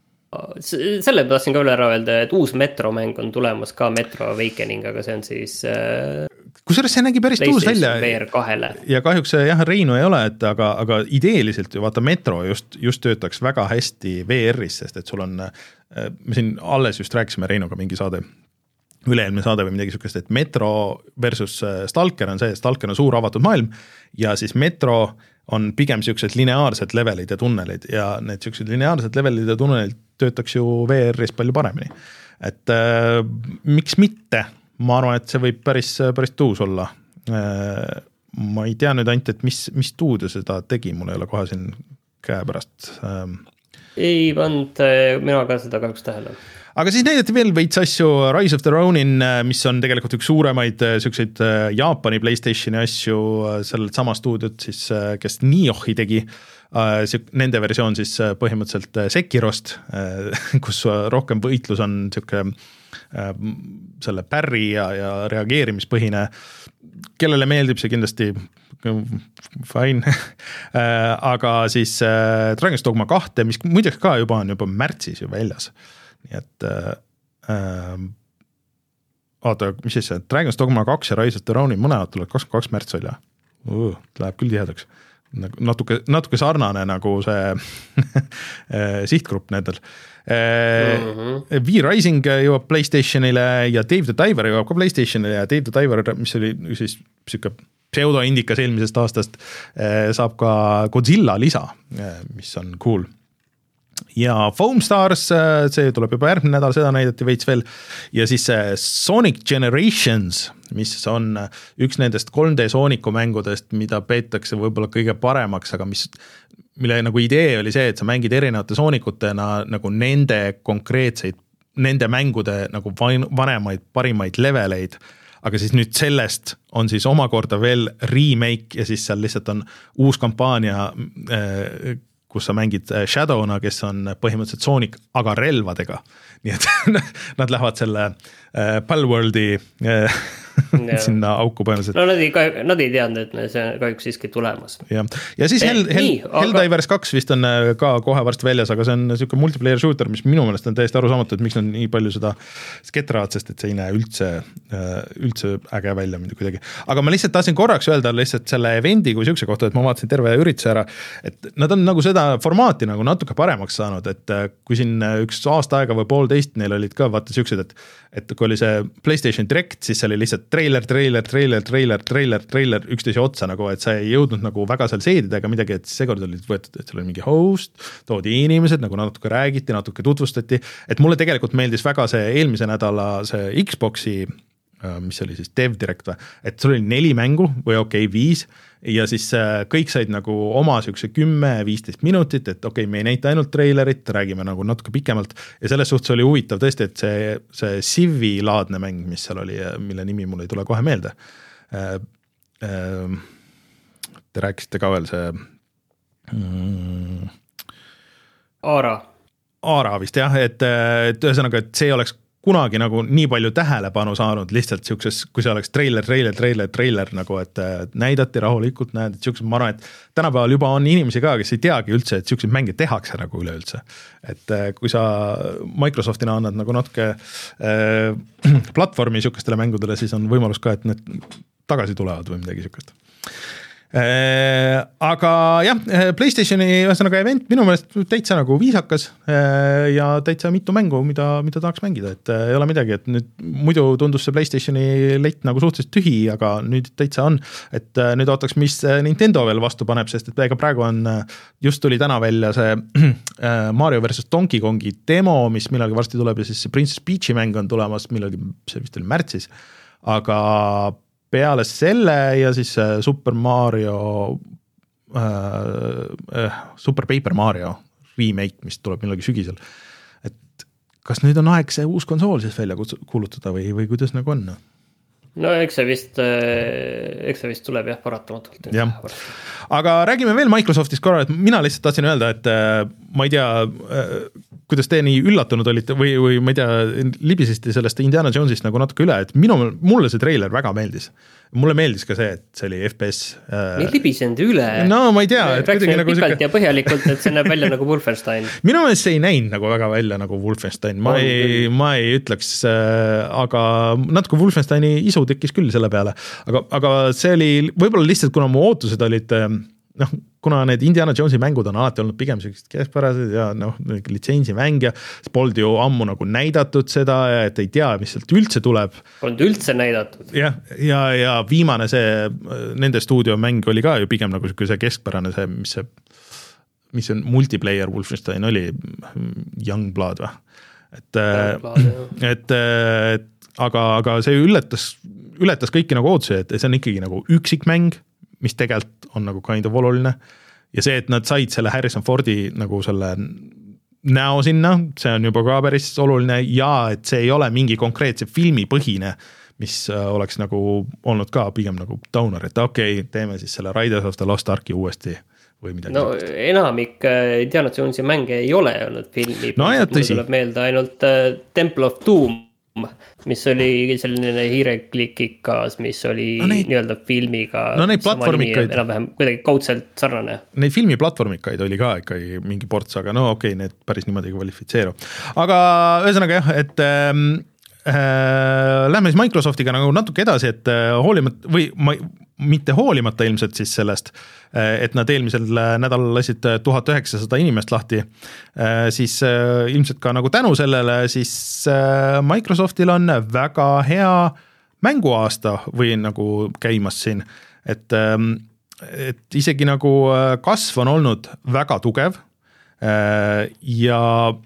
selle tahtsin ka üle ära öelda, et uus Metro mäng on tulemas ka Metro Awakening, aga see on siis äh, kusjuures see nägi päris tuus välja V R kahele. Ja kahjuks jah, Reinu ei ole, et aga, aga ideeliselt ju vaata Metro just, just töötaks väga hästi V R-is, sest et sul on, me siin alles just rääkisime Reinuga mingi saade, üle-eelmine saade või midagi sukest, et Metro versus Stalker on see, Stalker on suur avatud maailm ja siis Metro on pigem siuksed lineaarsed levelid ja tunnelid ja need siuksed lineaarsed levelid ja tunnelid töötaks ju V R-is palju paremini. Et äh, miks mitte? Ma arvan, et see võib päris, päris tuus olla. Äh, ma ei tea nüüd ainult, et mis, mis stuudio seda tegi, mul ei ole kohe siin käe pärast. Äh. Ei pand, mina ka seda kahjuks tähele. Aga siis näidati veel veits asju, Rise of the Ronin, mis on tegelikult üks suuremaid siukseid Jaapani PlayStationi asju, sellelt sama stuudiot siis, kes Niohi tegi, nende versioon siis põhimõtteliselt Sekirost, kus rohkem võitlus on siuke selle pärri ja, ja reageerimispõhine, kellele meeldib see kindlasti fine, aga siis Dragon's Dogma kaks, mis muideks ka juba on juba märtsis ju väljas. Nii et äh, oota, mis siis see Dragon's Dogma kaks ja Rise of the Ronin mõlemad tulevad kakskümmend kaks märts välja uh, läheb küll tihedaks natuke, natuke sarnane nagu see sihtgrupp nendel äh, mm-hmm. V-Rising jõuab PlayStationile ja Dave the Diver jõuab ka PlayStationile ja Dave the Diver, mis oli siis siuke pseudo-indikas eelmisest aastast, äh, saab ka Godzilla lisa, äh, mis on cool. Ja Foam Stars, see tuleb juba järgmine nädal, seda näidati veits veel ja siis Sonic Generations, mis on üks nendest kolm D Sooniku mängudest, mida peetakse võib-olla kõige paremaks, aga mis, mille nagu idee oli see, et sa mängid erinevate Soonikutena nagu nende konkreetseid, nende mängude nagu vanemaid, parimaid leveleid, aga siis nüüd sellest on siis omakorda veel remake ja siis seal lihtsalt on uus kampaania äh, kus sa mängid Shadowna, kes on põhimõtteliselt Sonic, aga relvadega. Nii et nad lähevad selle äh, Palworldi äh, sinna auku põhimõtteliselt. No nad ei, nad ei teadnud, et see on kahjuks siiski tulemas. Ja, ja siis Hell, Hell, nii, Helldivers aga... kaks vist on ka kohe varsti väljas, aga see on siuke multiplayer shooter, mis minu meelest on täiesti arusaamatu, et miks on nii palju seda sketraad, sest et see ei näe üldse, üldse äge välja kuidagi. Aga ma lihtsalt tahtsin korraks öelda lihtsalt selle evendi kui siukse kohta, et ma vaatasin terve ürituse ära, et nad on nagu seda formaati nagu natuke paremaks saanud, et kui siin üks aasta aega või poolteist neil olid ka vaata siuksed, et, et kui oli see PlayStation Direct, siis see oli lihtsalt trailer, trailer, trailer, trailer, trailer, trailer, üksteise otsa nagu, et sa ei jõudnud nagu väga seal seedida ega midagi, et seekord olid võetud, et seal oli mingi host, toodi inimesed, nagu natuke räägiti, natuke tutvustati, et mulle tegelikult meeldis väga see eelmise nädala see Xboxi, mis oli siis Dev Direct või, et sul oli neli mängu või okei, okay, viis ja siis kõik said nagu oma siukse kümme viisteist minutit, et okei okay,, me ei näita ainult treilerit, räägime nagu natuke pikemalt ja selles suhtes oli huvitav tõesti, et see, see Civi laadne mäng, mis seal oli, mille nimi mul ei tule kohe meelde. Te rääkisite ka veel see Aara. Aara vist jah, et, et ühesõnaga, et see oleks kunagi nagu nii palju tähelepanu saanud lihtsalt siukses, kui see oleks treiler, treiler, treiler, treiler nagu, et näidati rahulikult, näed, et siuksed, ma arvan, et tänapäeval juba on inimesi ka, kes ei teagi üldse, et siukseid mänge tehakse nagu üleüldse. Et kui sa Microsoftina annad nagu natuke äh, platvormi siukestele mängudele, siis on võimalus ka, et need tagasi tulevad või midagi siukest. Äh, aga jah, PlayStationi ühesõnaga event minu meelest täitsa nagu viisakas äh, ja täitsa mitu mängu, mida, mida tahaks mängida, et äh, ei ole midagi, et nüüd muidu tundus see PlayStationi leit nagu suhteliselt tühi, aga nüüd täitsa on, et äh, nüüd ootaks, mis Nintendo veel vastu paneb, sest et ega praegu on, just tuli täna välja see äh, Mario versus Donkey Kongi demo, mis millalgi varsti tuleb ja siis see Princess Peachi mäng on tulemas millalgi, see vist oli märtsis, aga peale selle ja siis Super Mario äh, Super Paper Mario remake, mis tuleb millalgi sügisel. Et kas nüüd on aeg see uus konsool siis välja kuulutada või, või kuidas nagu on? No eks see vist, eks see vist tuleb jah paratamatult. Ja. Aga räägime veel Microsoftist korra, et mina lihtsalt tahtsin öelda, et ma ei tea, kuidas te nii üllatunud olite või, või ma ei tea, libisesti sellest Indiana Jonesist nagu natuke üle, et minu, mulle see treiler väga meeldis. Mulle meeldis ka see, et see oli F P S. Meil libisenud üle. No ma ei tea. Rääksime nagu pikalt siuke... ja põhjalikult, et see näeb välja nagu Wolfenstein. Minu meelest see ei näinud nagu väga välja nagu Wolfenstein. Ma, ei, ma ei ütleks, aga natuke Wolfensteini isu tekkis küll selle peale. Aga, aga see oli võib-olla lihtsalt, kuna mu ootused olid, noh, kuna need Indiana Jonesi mängud on alati olnud pigem sellised keskpärased ja noh, litsentsi mäng ja polnud ju ammu nagu näidatud seda ja et ei tea, mis sealt üldse tuleb. Polnud üldse näidatud. Ja, ja, ja viimane see, nende stuudio mäng oli ka ju pigem nagu see keskpärane see, mis see, mis see multiplayer Wolfenstein oli, Youngblood või? Et, et, et aga, aga see ületas, ületas kõiki nagu ootusi, et see on ikkagi nagu üksik mäng, mis tegelikult on nagu kind of oluline ja see, et nad said selle Harrison Fordi nagu selle näo sinna, see on juba ka päris oluline ja et see ei ole mingi konkreetse filmi põhine, mis oleks nagu olnud ka pigem nagu downer, et okei, okay, teeme siis selle Raiders of the Lost Arki uuesti või midagi. No enamik Indiana Jonesi mänge ei ole olnud filmi, no, ja, mulle tuleb meelde ainult Temple of Doom, mis oli selline hiireklikikas, mis oli no neid, nii-öelda filmiga no neid platvormikaid enam-vähem kuidagi kaudselt sarnane. Neid filmi platvormikaid oli ka ikkagi mingi ports, aga no okei, okay, need päris niimoodi kvalifitseeru. Aga ühesõnaga jah, et ähm, äh, lähme siis Microsoftiga nagu natuke edasi, et äh, hoolimata või ma, mitte hoolimata ilmselt siis sellest, et nad eelmisel nädalal lasid tuhat üheksasada inimest lahti, siis ilmselt ka nagu tänu sellele, siis Microsoftil on väga hea mänguaasta või nagu käimas siin, et, et isegi nagu kasv on olnud väga tugev ja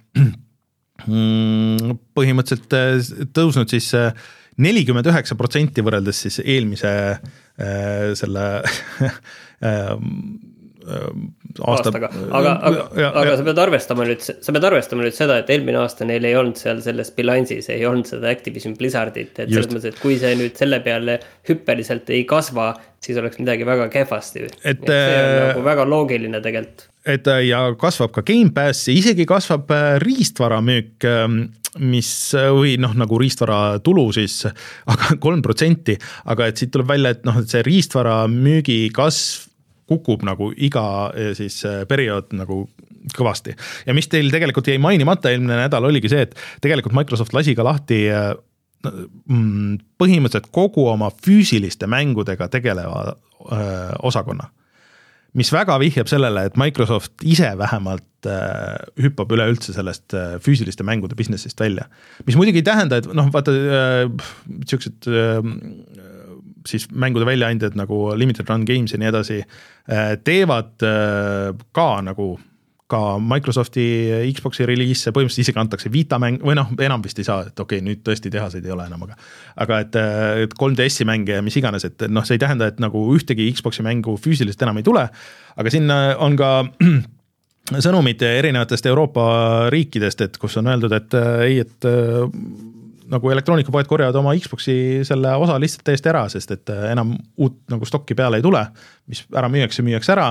põhimõtteliselt tõusnud siis nelikümmend üheksa protsenti võrreldes siis eelmise äh, selle äh, aastaga, aga, aga, ja, aga ja. sa pead arvestama nüüd, sa pead arvestama nüüd seda, et eelmine aasta neil ei olnud seal selles bilansis, ei olnud seda Activision Blizzardit, et selles mõttes, et kui see nüüd selle peale hüppeliselt ei kasva, siis oleks midagi väga kehvasti. Et, see on äh, nagu väga loogiline tegelikult. Et ja kasvab ka Game Pass, isegi kasvab riistvaramüük, mis või noh, nagu riistvara tulu siis, aga kolm protsenti, aga et siit tuleb välja, et noh, et see riistvara müügi kasv kukub nagu iga siis periood nagu kõvasti. Ja mis teil tegelikult jäi mainimata eelmine nädal oligi see, et tegelikult Microsoft lasi ka lahti põhimõtteliselt kogu oma füüsiliste mängudega tegeleva osakonna, mis väga vihjab sellele, et Microsoft ise vähemalt äh, hüppab üleüldse sellest äh, füüsiliste mängude businessist välja. Mis muidugi ei tähenda, et noh, vaata äh, siuksed äh, siis mängude väljaandjad nagu Limited Run Games ja nii edasi äh, teevad äh, ka nagu ka Microsofti Xboxi reliisse põhimõtteliselt isegi antakse Vita mäng, või noh, enam vist ei saa, et okei, okay, nüüd tõesti tehaseid ei ole enam, aga, aga et, et kolm D S-i mänge ja mis iganes, et noh, see ei tähenda, et nagu ühtegi Xboxi mängu füüsilist enam ei tule, aga siin on ka sõnumid erinevatest Euroopa riikidest, et kus on öeldud, et ei, et nagu elektroonikapoed korjavad oma Xboxi selle osa lihtsalt täiesti ära, sest et enam uut nagu stokki peale ei tule, mis ära müüakse, müüakse ära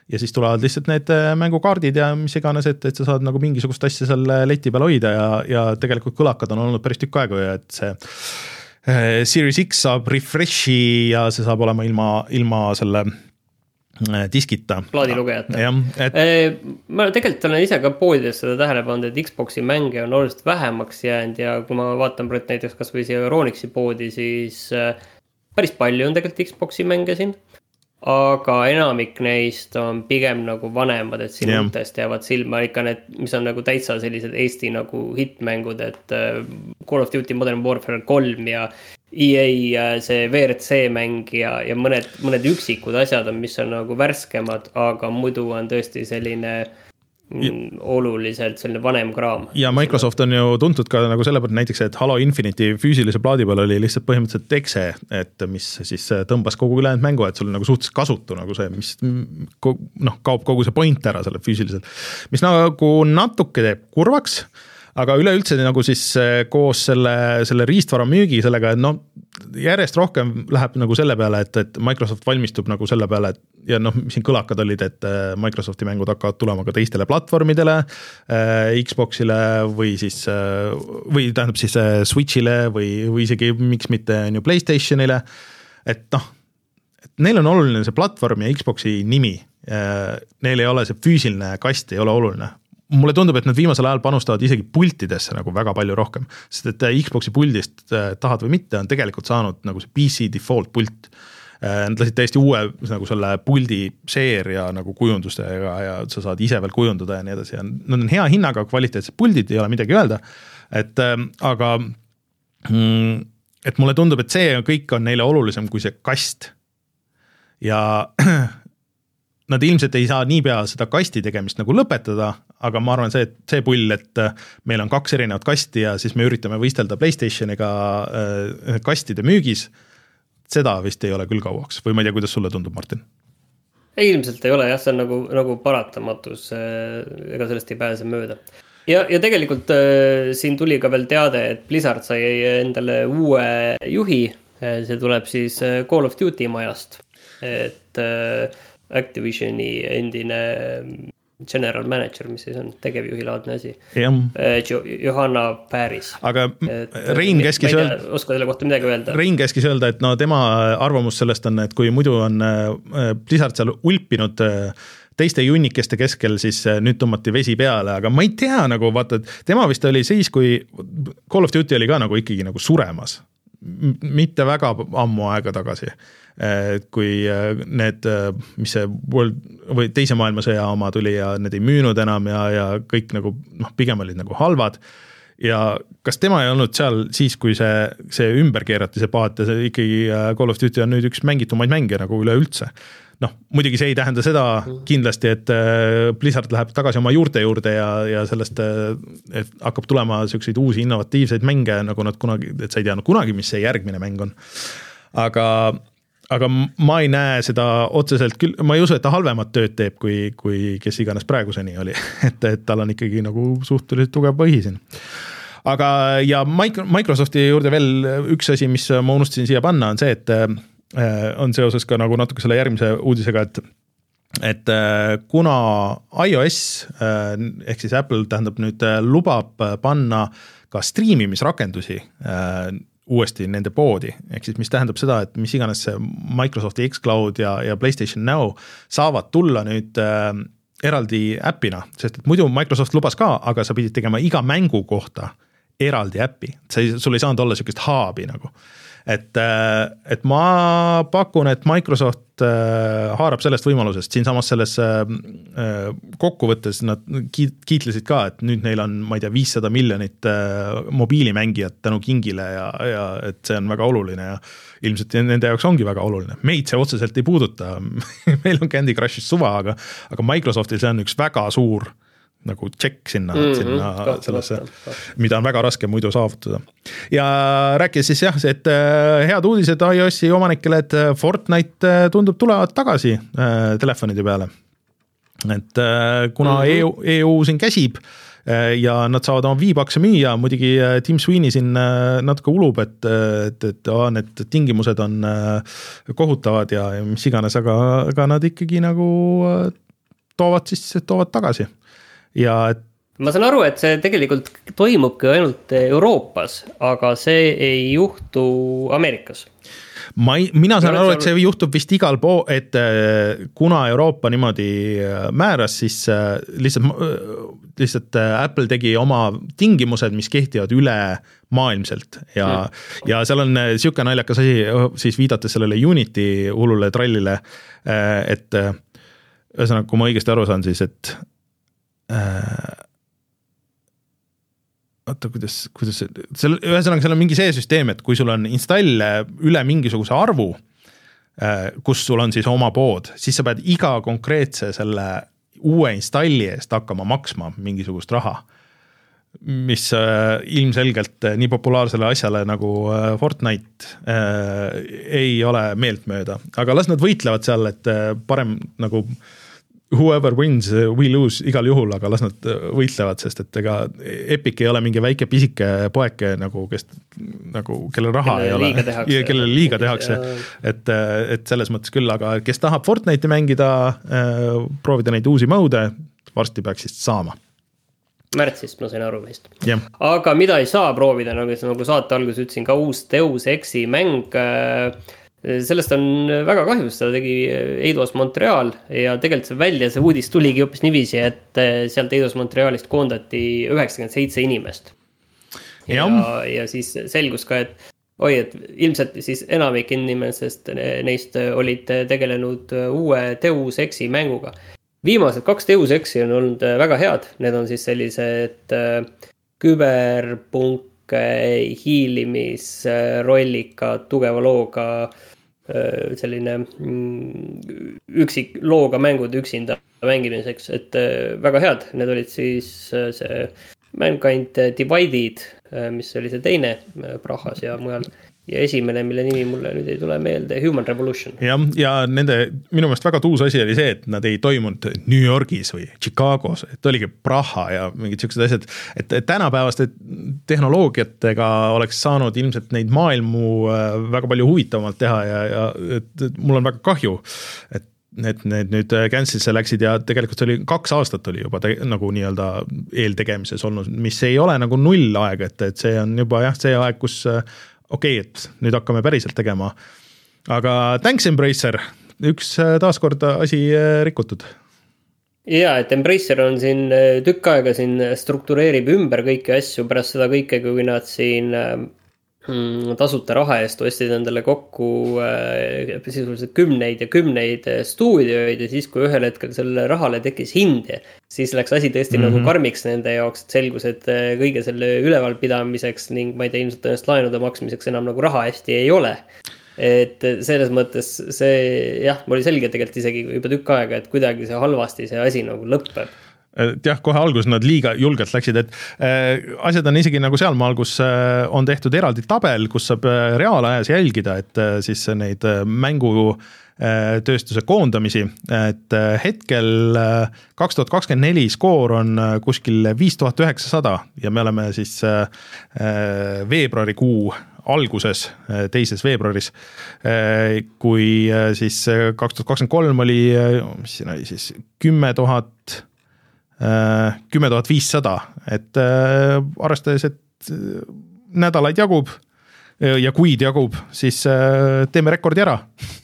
ja siis tulevad lihtsalt need mängukaardid ja mis iganes, et, et sa saad nagu mingisugust asja seal leti peal hoida ja, ja tegelikult kõlakad on olnud päris tükk aega ja et see äh, Series X saab refreshi ja see saab olema ilma, ilma selle äh, diskita. Plaadilugejate. jah, et... Ma tegelikult olen ise ka poodides seda tähele pannud, et Xboxi mänge on oluliselt vähemaks jäänud ja kui ma vaatan praegu näiteks kas või see Euronixi poodi, siis äh, päris palju on tegelikult Xboxi mänge siin. Aga enamik neist on pigem nagu vanemad, et siin uutest jäävad silma ikka need, mis on nagu täitsa sellised Eesti nagu hitmängud, et Call of Duty Modern Warfare kolm ja E A see V R C mäng ja, ja mõned, mõned üksikud asjad on, mis on nagu värskemad, aga muidu on tõesti selline mm, oluliselt selline vanem kraam. Ja Microsoft on ju tuntud ka nagu selle pealt näiteks, et Halo Infinite'i füüsilise plaadi peal oli lihtsalt põhimõtteliselt exe, et mis siis tõmbas kogu ülejäänud mängu, et sul on nagu suhteliselt kasutu nagu see, mis noh, kaob kogu see point ära selle füüsiliselt, mis nagu natuke teeb kurvaks, aga üleüldse nagu siis koos selle, selle riistvara müügi sellega, et no järjest rohkem läheb nagu selle peale, et, et Microsoft valmistub nagu selle peale, et ja noh, siin kõlakad olid, et Microsofti mängud hakkavad tulema ka teistele platvormidele, Xboxile või siis, või tähendab siis Switchile või, või isegi miks mitte on ju PlayStationile, et noh, et neil on oluline see platvorm ja Xboxi nimi, neil ei ole see füüsiline kast, ei ole oluline. Mulle tundub, et nad viimasel ajal panustavad isegi pultidesse nagu väga palju rohkem, sest et Xboxi puldist tahad või mitte on tegelikult saanud nagu see P C default pult. Nad lasid täiesti uue nagu selle puldi seeria nagu kujundustega ja sa saad ise veel kujundada ja nii edasi. Nad on hea hinnaga kvaliteetsed puldid, ei ole midagi öelda, et aga et mulle tundub, et see kõik on neile olulisem kui see kast ja nad ilmselt ei saa niipea seda kasti tegemist nagu lõpetada, aga ma arvan see, et see pull, et meil on kaks erinevat kasti ja siis me üritame võistelda PlayStationiga kastide müügis, seda vist ei ole küll kauaks. Või ma ei tea, kuidas sulle tundub, Martin? Ei, ilmselt ei ole, jah, see on nagu, nagu paratamatus, ega sellest ei pääse mööda. Ja, ja tegelikult äh, siin tuli ka veel teade, et Blizzard sai endale uue juhi, see tuleb siis Call of Duty majast, et äh, Activisioni endine general manager, mis siis on tegevjuhilaadne asi. Johanna Päris. Aga et, Rein käskis öelda... Oska selle kohta midagi öelda? Rein käskis öelda, et no tema arvamus sellest on, et kui muidu on Blizzard seal ulpinud teiste junnikeste keskel, siis nüüd tõmmati vesi peale, aga ma ei tea nagu vaata, et tema vist oli siis, kui Call of Duty oli ka nagu ikkagi nagu suremas. Mitte väga ammu aega tagasi. Kui need, mis see World, või teise maailmasõja oma tuli ja need ei müünud enam ja, ja kõik nagu, noh, pigem olid nagu halvad. Ja kas tema ei olnud seal siis, kui see, see ümber keerati see paat ja see ikkagi Call of Duty on nüüd üks mängitumaid mänge nagu üle üldse. Noh, muidugi see ei tähenda seda kindlasti, et Blizzard läheb tagasi oma juurte juurde ja, ja sellest, et hakkab tulema selliseid uusi innovatiivseid mänge, nagu nad kunagi, et sa ei tea no, kunagi, mis see järgmine mäng on. Aga, aga ma ei näe seda otseselt küll, ma ei usu, et ta halvemat tööd teeb, kui, kui kes iganes praeguseni oli, et, et tal on ikkagi nagu suhteliselt tugev põhi siin. Aga ja Microsofti juurde veel üks asi, mis ma unustasin siia panna, on see, et on seoses ka nagu natuke selle järgmise uudisega, et, et kuna iOS ehk siis Apple tähendab nüüd lubab panna ka striimimisrakendusi uuesti nende poodi, ehk siis mis tähendab seda, et mis iganes see Microsofti xCloud ja, ja PlayStation Now saavad tulla nüüd eraldi äppina, sest et muidu Microsoft lubas ka, aga sa pidid tegema iga mängu kohta eraldi äppi, sul ei saanud olla sellist haabi nagu. Et, et ma pakun, et Microsoft haarab sellest võimalusest, siin samas selles kokkuvõttes nad kiitlesid ka, et nüüd neil on, ma ei tea, viissada miljonit mobiilimängijat tänu Kingile ja, ja et see on väga oluline ja ilmselt nende jaoks ongi väga oluline. Meid see otseselt ei puuduta, meil on Candy Crushis suva, aga, aga Microsoftil see on üks väga suur nagu tšekk sinna, mm-hmm, sinna kohta, sellesse, kohta. Mida on väga raske muidu saavutada. Ja rääkis siis jah, et head uudised iOS-i omanikele, et Fortnite tundub tulevad tagasi äh, telefonide peale. Et äh, kuna mm-hmm. E U, E U siin käsib äh, ja nad saavad oma viibakse müüa, muidugi äh, Tim Sweeney siin äh, natuke ulub, et, et, et oh, need tingimused on äh, kohutavad ja, ja mis iganes, aga, aga nad ikkagi nagu äh, toovad siis toovad tagasi ja et ma saan aru, et see tegelikult toimubki ainult Euroopas, aga see ei juhtu Ameerikas. Ma ei, mina saan aru, et see juhtub vist igal pool, et kuna Euroopa niimoodi määras, siis lihtsalt, lihtsalt Apple tegi oma tingimused, mis kehtivad üle maailmselt ja, mm. ja seal on siuke naljakas asi, siis viidates sellele Unity hullule trallile, et ühesõnaga, kui ma õigesti aru saan, siis et oota, kuidas, kuidas seal, ühesõnaga seal on mingi see süsteem, et kui sul on install üle mingisuguse arvu, kus sul on siis oma pood, siis sa pead iga konkreetse selle uue installi eest hakkama maksma mingisugust raha, mis ilmselgelt nii populaarsele asjale nagu Fortnite ei ole meeltmööda, aga las nad võitlevad seal, et parem nagu whoever wins, we lose igal juhul, aga las nad võitlevad, sest et ega Epic ei ole mingi väike pisike poeke, nagu, kes, nagu, kelle raha kelle ei ole, ja kellele liiga tehakse, et, et selles mõttes küll, aga kes tahab Fortnite'i mängida, proovida neid uusi mode, varsti peaks siis saama. Märtsist ma sain aru meist. Yeah. Aga mida ei saa proovida, nagu, nagu saate alguses ütlesin, ka uus Deus Exi mäng, sellest on väga kahju, seda tegi Eidos Montreal ja tegelikult see välja, see uudis tuligi hoopis niiviisi, et sealt Eidos Montrealist koondati üheksakümmend seitse inimest. Ja, ja siis selgus ka, et oi, et ilmselt siis enamik inimesest neist olid tegelenud uue Deus Exi mänguga. Viimased kaks Deus Exi on olnud väga head, need on siis sellised küberpunk hiilimis rollika, tugeva looga selline üksik looga mängud üksinda mängimiseks, et väga head, need olid siis see Mankind Divided, mis oli see teine Prahas ja mujal, ja esimene, mille nimi mulle nüüd ei tule meelde, Human Revolution. Ja, ja nende, minu meelest väga tuus asi oli see, et nad ei toimunud New Yorgis või Chicagos, et oligi Praha ja mingid sellised asjad, et tänapäevaste tehnoloogiatega oleks saanud ilmselt neid maailmu väga palju huvitavamalt teha ja, ja et, et mul on väga kahju, et need, need nüüd cancel'isse läksid ja tegelikult see oli kaks aastat oli juba te, nagu nii-öelda eeltegemises olnud, mis ei ole nagu null aeg, et, et see on juba jah, see aeg, kus okei, okay, et nüüd hakkame päriselt tegema. Aga thanks Embracer, üks taaskord asi rikutud. Ja, et Embracer on siin tükk aega siin struktureerib ümber kõiki asju pärast seda kõike, kui nad siin tasuta raha eest ostsid endale kokku sisuliselt kümneid ja kümneid stuudioid ja siis, kui ühel hetkel selle rahale tekkis hind, siis läks asi tõesti mm-hmm. nagu karmiks nende jaoks, et selgus, et kõige selle ülevalpidamiseks ning ma ei tea, ilmselt ennast laenude maksmiseks enam nagu raha hästi ei ole. Et selles mõttes see, jah, mul oli selge tegelikult isegi juba tükk aega, et kuidagi see halvasti see asi nagu lõppeb. Et jah, kohe alguses nad liiga julgelt läksid, et äh, asjad on isegi nagu sealmaal, kus äh, on tehtud eraldi tabel, kus saab äh, reaalajas jälgida, et äh, siis neid äh, mängu äh, tööstuse koondamisi, et äh, hetkel äh, kaks tuhat kakskümmend neli skoor on äh, kuskil viis tuhat üheksasada ja me oleme siis äh, veebruarikuu alguses, teises veebruaris, kui äh, siis kaks tuhat kakskümmend kolm oli, mis siin oli siis, kümme tuhat kümme tuhat viissada, et äh, arvestades, et äh, nädalaid jagub ja kuid jagub, siis äh, teeme rekordi ära.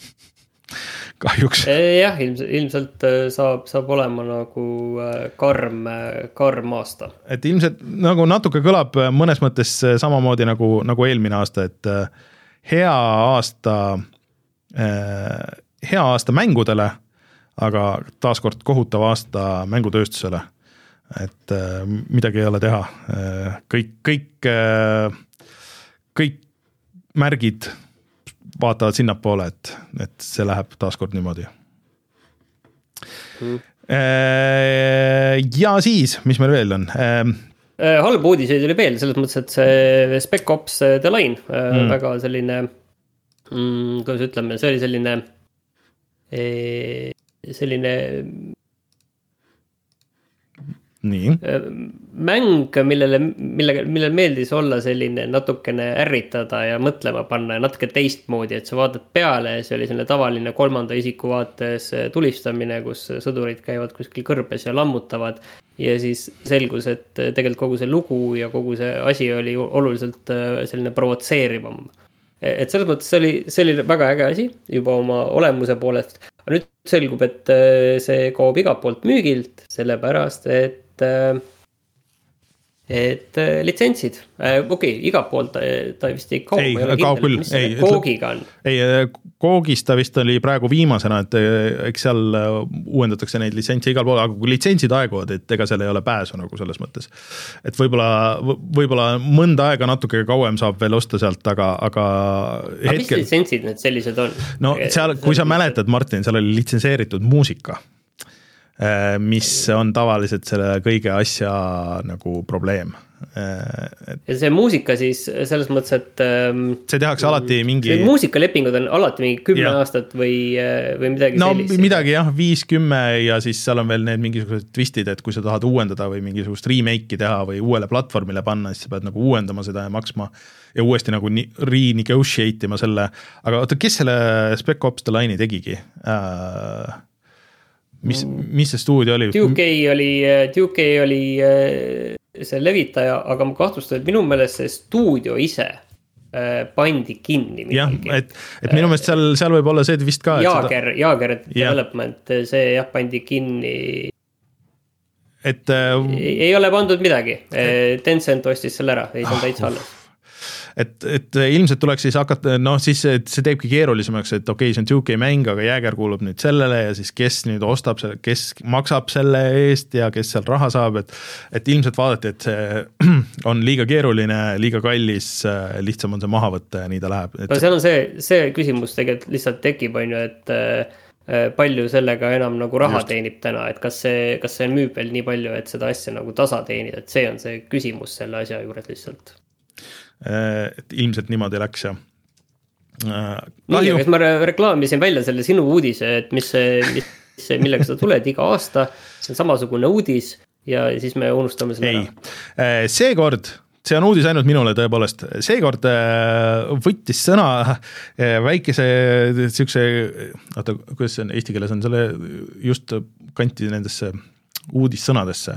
Kahjuks. Jah, ilmselt, ilmselt saab, saab olema nagu karm, karm aasta. Et ilmselt nagu natuke kõlab mõnes mõttes samamoodi nagu, nagu eelmine aasta, et hea aasta, hea aasta mängudele, aga taaskord kohutav aasta mängutööstusele, et äh, midagi ei ole teha. Kõik, kõik, äh, kõik märgid vaatavad sinnapoole, et, et see läheb taaskord niimoodi. Mm. Äh, ja siis, mis meil veel on? Äh, Halb uudiseid oli veel, selles mõttes, et see Spec Ops The Line, mm. väga selline, mm, kuidas ütleme, see oli selline selline nii. mäng, millele, millega, millele meeldis olla selline natukene ärritada ja mõtlema panna ja natuke teistmoodi, et sa vaatad peale ja see oli selline tavaline kolmanda isiku vaates tulistamine, kus sõdurid käivad kuskil kõrbes ja lammutavad. Ja siis selgus, et tegelikult kogu see lugu ja kogu see asi oli oluliselt selline provotseerivam. Et selles mõttes see oli, see oli väga äge asi juba oma olemuse poolest. Aga nüüd selgub, et see kaob igalt poolt müügilt, sellepärast, et et litsentsid, okei, okay, igalt poolt ta, ta vist ei kao. Ei, kao küll. Ei, koogiga on. Ei, koogis ta vist oli praegu viimasena, et eks seal uuendatakse neid litsentsi igal pool, aga kui litsentsid aeguvad, et ega seal ei ole pääsu nagu selles mõttes. Et võib-olla, võib-olla mõnda aega natuke kauem saab veel osta sealt, aga, aga aga hetkel... mis litsentsid need sellised on? No seal, kui sa mäletad, Martin, seal oli litsenseeritud muusika, mis on tavaliselt selle kõige asja nagu probleem. Et... ja see muusika siis selles mõttes, et see tehakse alati mingi muusikalepingud on alati mingi kümme ja. aastat või, või midagi no, sellist. Midagi jah, viis, kümme ja siis seal on veel need mingisugused twistid, et kui sa tahad uuendada või mingisugust remake'i teha või uuele platvormile panna, siis sa pead nagu uuendama seda ja maksma ja uuesti nagu renegotiate ima selle, aga oota, kes selle Spec Ops The Line'i tegigi? Äh... Mis, mis see stuudio oli? Duke oli, Duke oli see levitaja, aga ma kahtlustan, et minu meelest see stuudio ise pandi kinni. Jah, et, et minu meelest seal, seal võib olla see vist ka. Jaager, seda... Jaager development, see jah pandi kinni. Et, äh... ei, ei ole pandud midagi. Tencent ostis selle ära, ei saa täitsa alles. Et, et ilmselt tuleks siis hakata, noh siis see teebki keerulisemaks, et okei, okay, see on two K mäng, aga Jääger kuulub nüüd sellele ja siis kes nüüd ostab selle, kes maksab selle eest ja kes seal raha saab, et, et ilmselt vaadati, et see on liiga keeruline, liiga kallis, lihtsam on see maha võtta ja nii ta läheb. Et... no seal on see, see küsimus tegelikult lihtsalt tekib, on ju, et palju sellega enam nagu raha Just. Teenib täna, et kas see, kas see müüb veel nii palju, et seda asja nagu tasa teenida, et see on see küsimus selle asja juures lihtsalt. Et ilmselt niimoodi läks ja nii, aga ma reklaamisin välja selle sinu uudise, et mis, mis millega sa tuled iga aasta, see on samasugune uudis ja siis me unustame selle ei. ära. Seekord, see on uudis ainult minule tõepoolest, seekord võttis sõna väikese siukse, oota, kuidas see on eesti keeles on selle just kanti nendesse uudissõnadesse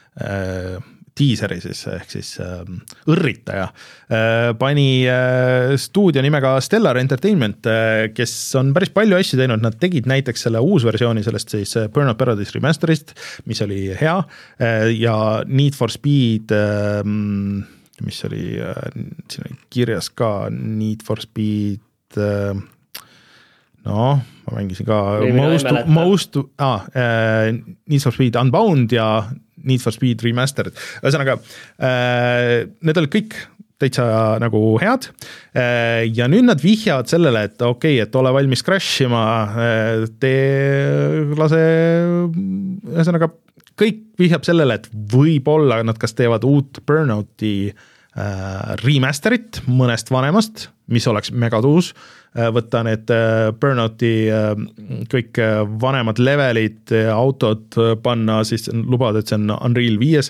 tiiseri siis, ehk siis äh, õrritaja, äh, pani äh, stuudio nimega Stellar Entertainment, äh, kes on päris palju asju teinud, nad tegid näiteks selle uusversiooni sellest siis Burnout Paradise Remasterist, mis oli hea, äh, ja Need for Speed, äh, mis oli, äh, siin oli kirjas ka Need for Speed, äh, no, ma mängisin ka Most, most ah, äh, Need for Speed Unbound ja Need for Speed Remastered. Ühesõnaga, äh, need olid kõik täitsa nagu head äh, ja nüüd nad vihjavad sellele, et okei, okay, et ole valmis crashima, äh, tee, lase, ühesõnaga, kõik vihjab sellele, et võib-olla nad kas teevad uut Burnouti äh, remasterit mõnest vanemast, mis oleks megatuus, võtta need Burnouti kõik vanemad levelid, autod panna, siis lubada, et see on Unreal viis,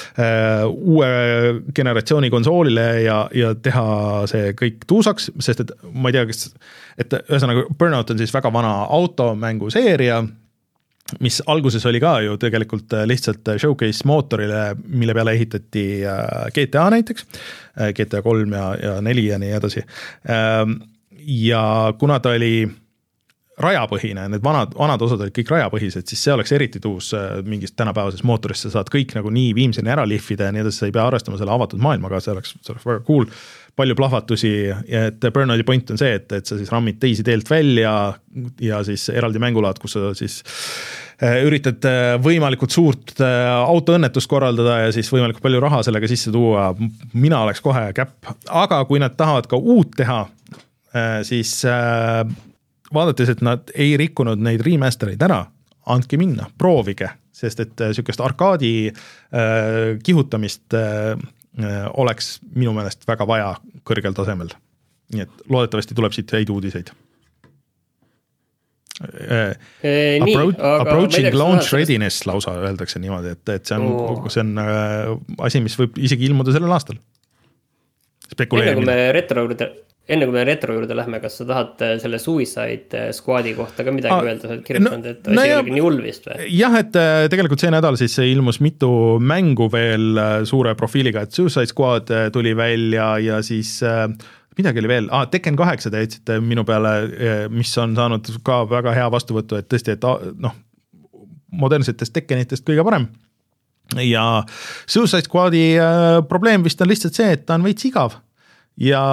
uue generatsiooni konsoolile ja, ja teha see kõik tuusaks, sest et ma ei tea, kes, et ühesõnaga Burnout on siis väga vana automänguseeria, mis alguses oli ka ju tegelikult lihtsalt showcase mootorile, mille peale ehitati G T A näiteks, G T A kolm ja, ja neli ja nii edasi. Ja kuna ta oli rajapõhine, need vanad, vanad osad olid kõik rajapõhised, siis see oleks eriti tuus mingist tänapäevases mootorist, sa saad kõik nagu nii viimseni ära lihvida ja nii edasi, sa ei pea arvestama selle avatud maailmaga, see oleks, see oleks väga cool, palju plahvatusi, et Burnouti point on see, et, et sa siis rammid teisi teelt välja ja siis eraldi mängulaad, kus sa siis üritad võimalikult suurt autoõnnetust korraldada ja siis võimalikult palju raha sellega sisse tuua, mina oleks kohe käpp, aga kui nad tahavad ka uut teha, siis vaadates, et nad ei rikkunud neid remastereid ära, andke minna, proovige, sest et sükest arkaadi kihutamist oleks minu meelest väga vaja kõrgel tasemel. Nii et loodetavasti tuleb siit häid uudiseid. Nii, Approach, aga approaching tea, launch sellest... readiness lausa öeldakse niimoodi, et, et see on, oh. see on äh, asi, mis võib isegi ilmuda sellel aastal. Enne kui me retro juurde, enne kui me retro juurde lähme, kas sa tahad selle Suicide Squadi kohta ka midagi ah, öelda, sa oled kirjutanud, no, et asi no oli jah, nii hull vist või? Jah, et tegelikult see nädal siis ilmus mitu mängu veel suure profiiliga, et Suicide Squad tuli välja ja siis midagi oli veel, ah, Tekken kaheksa te jätsite minu peale, mis on saanud ka väga hea vastuvõttu, et tõesti, et noh, modernsetest Tekkenitest kõige parem. Ja Suicide Squadi äh, probleem vist on lihtsalt see, et ta on veits igav ja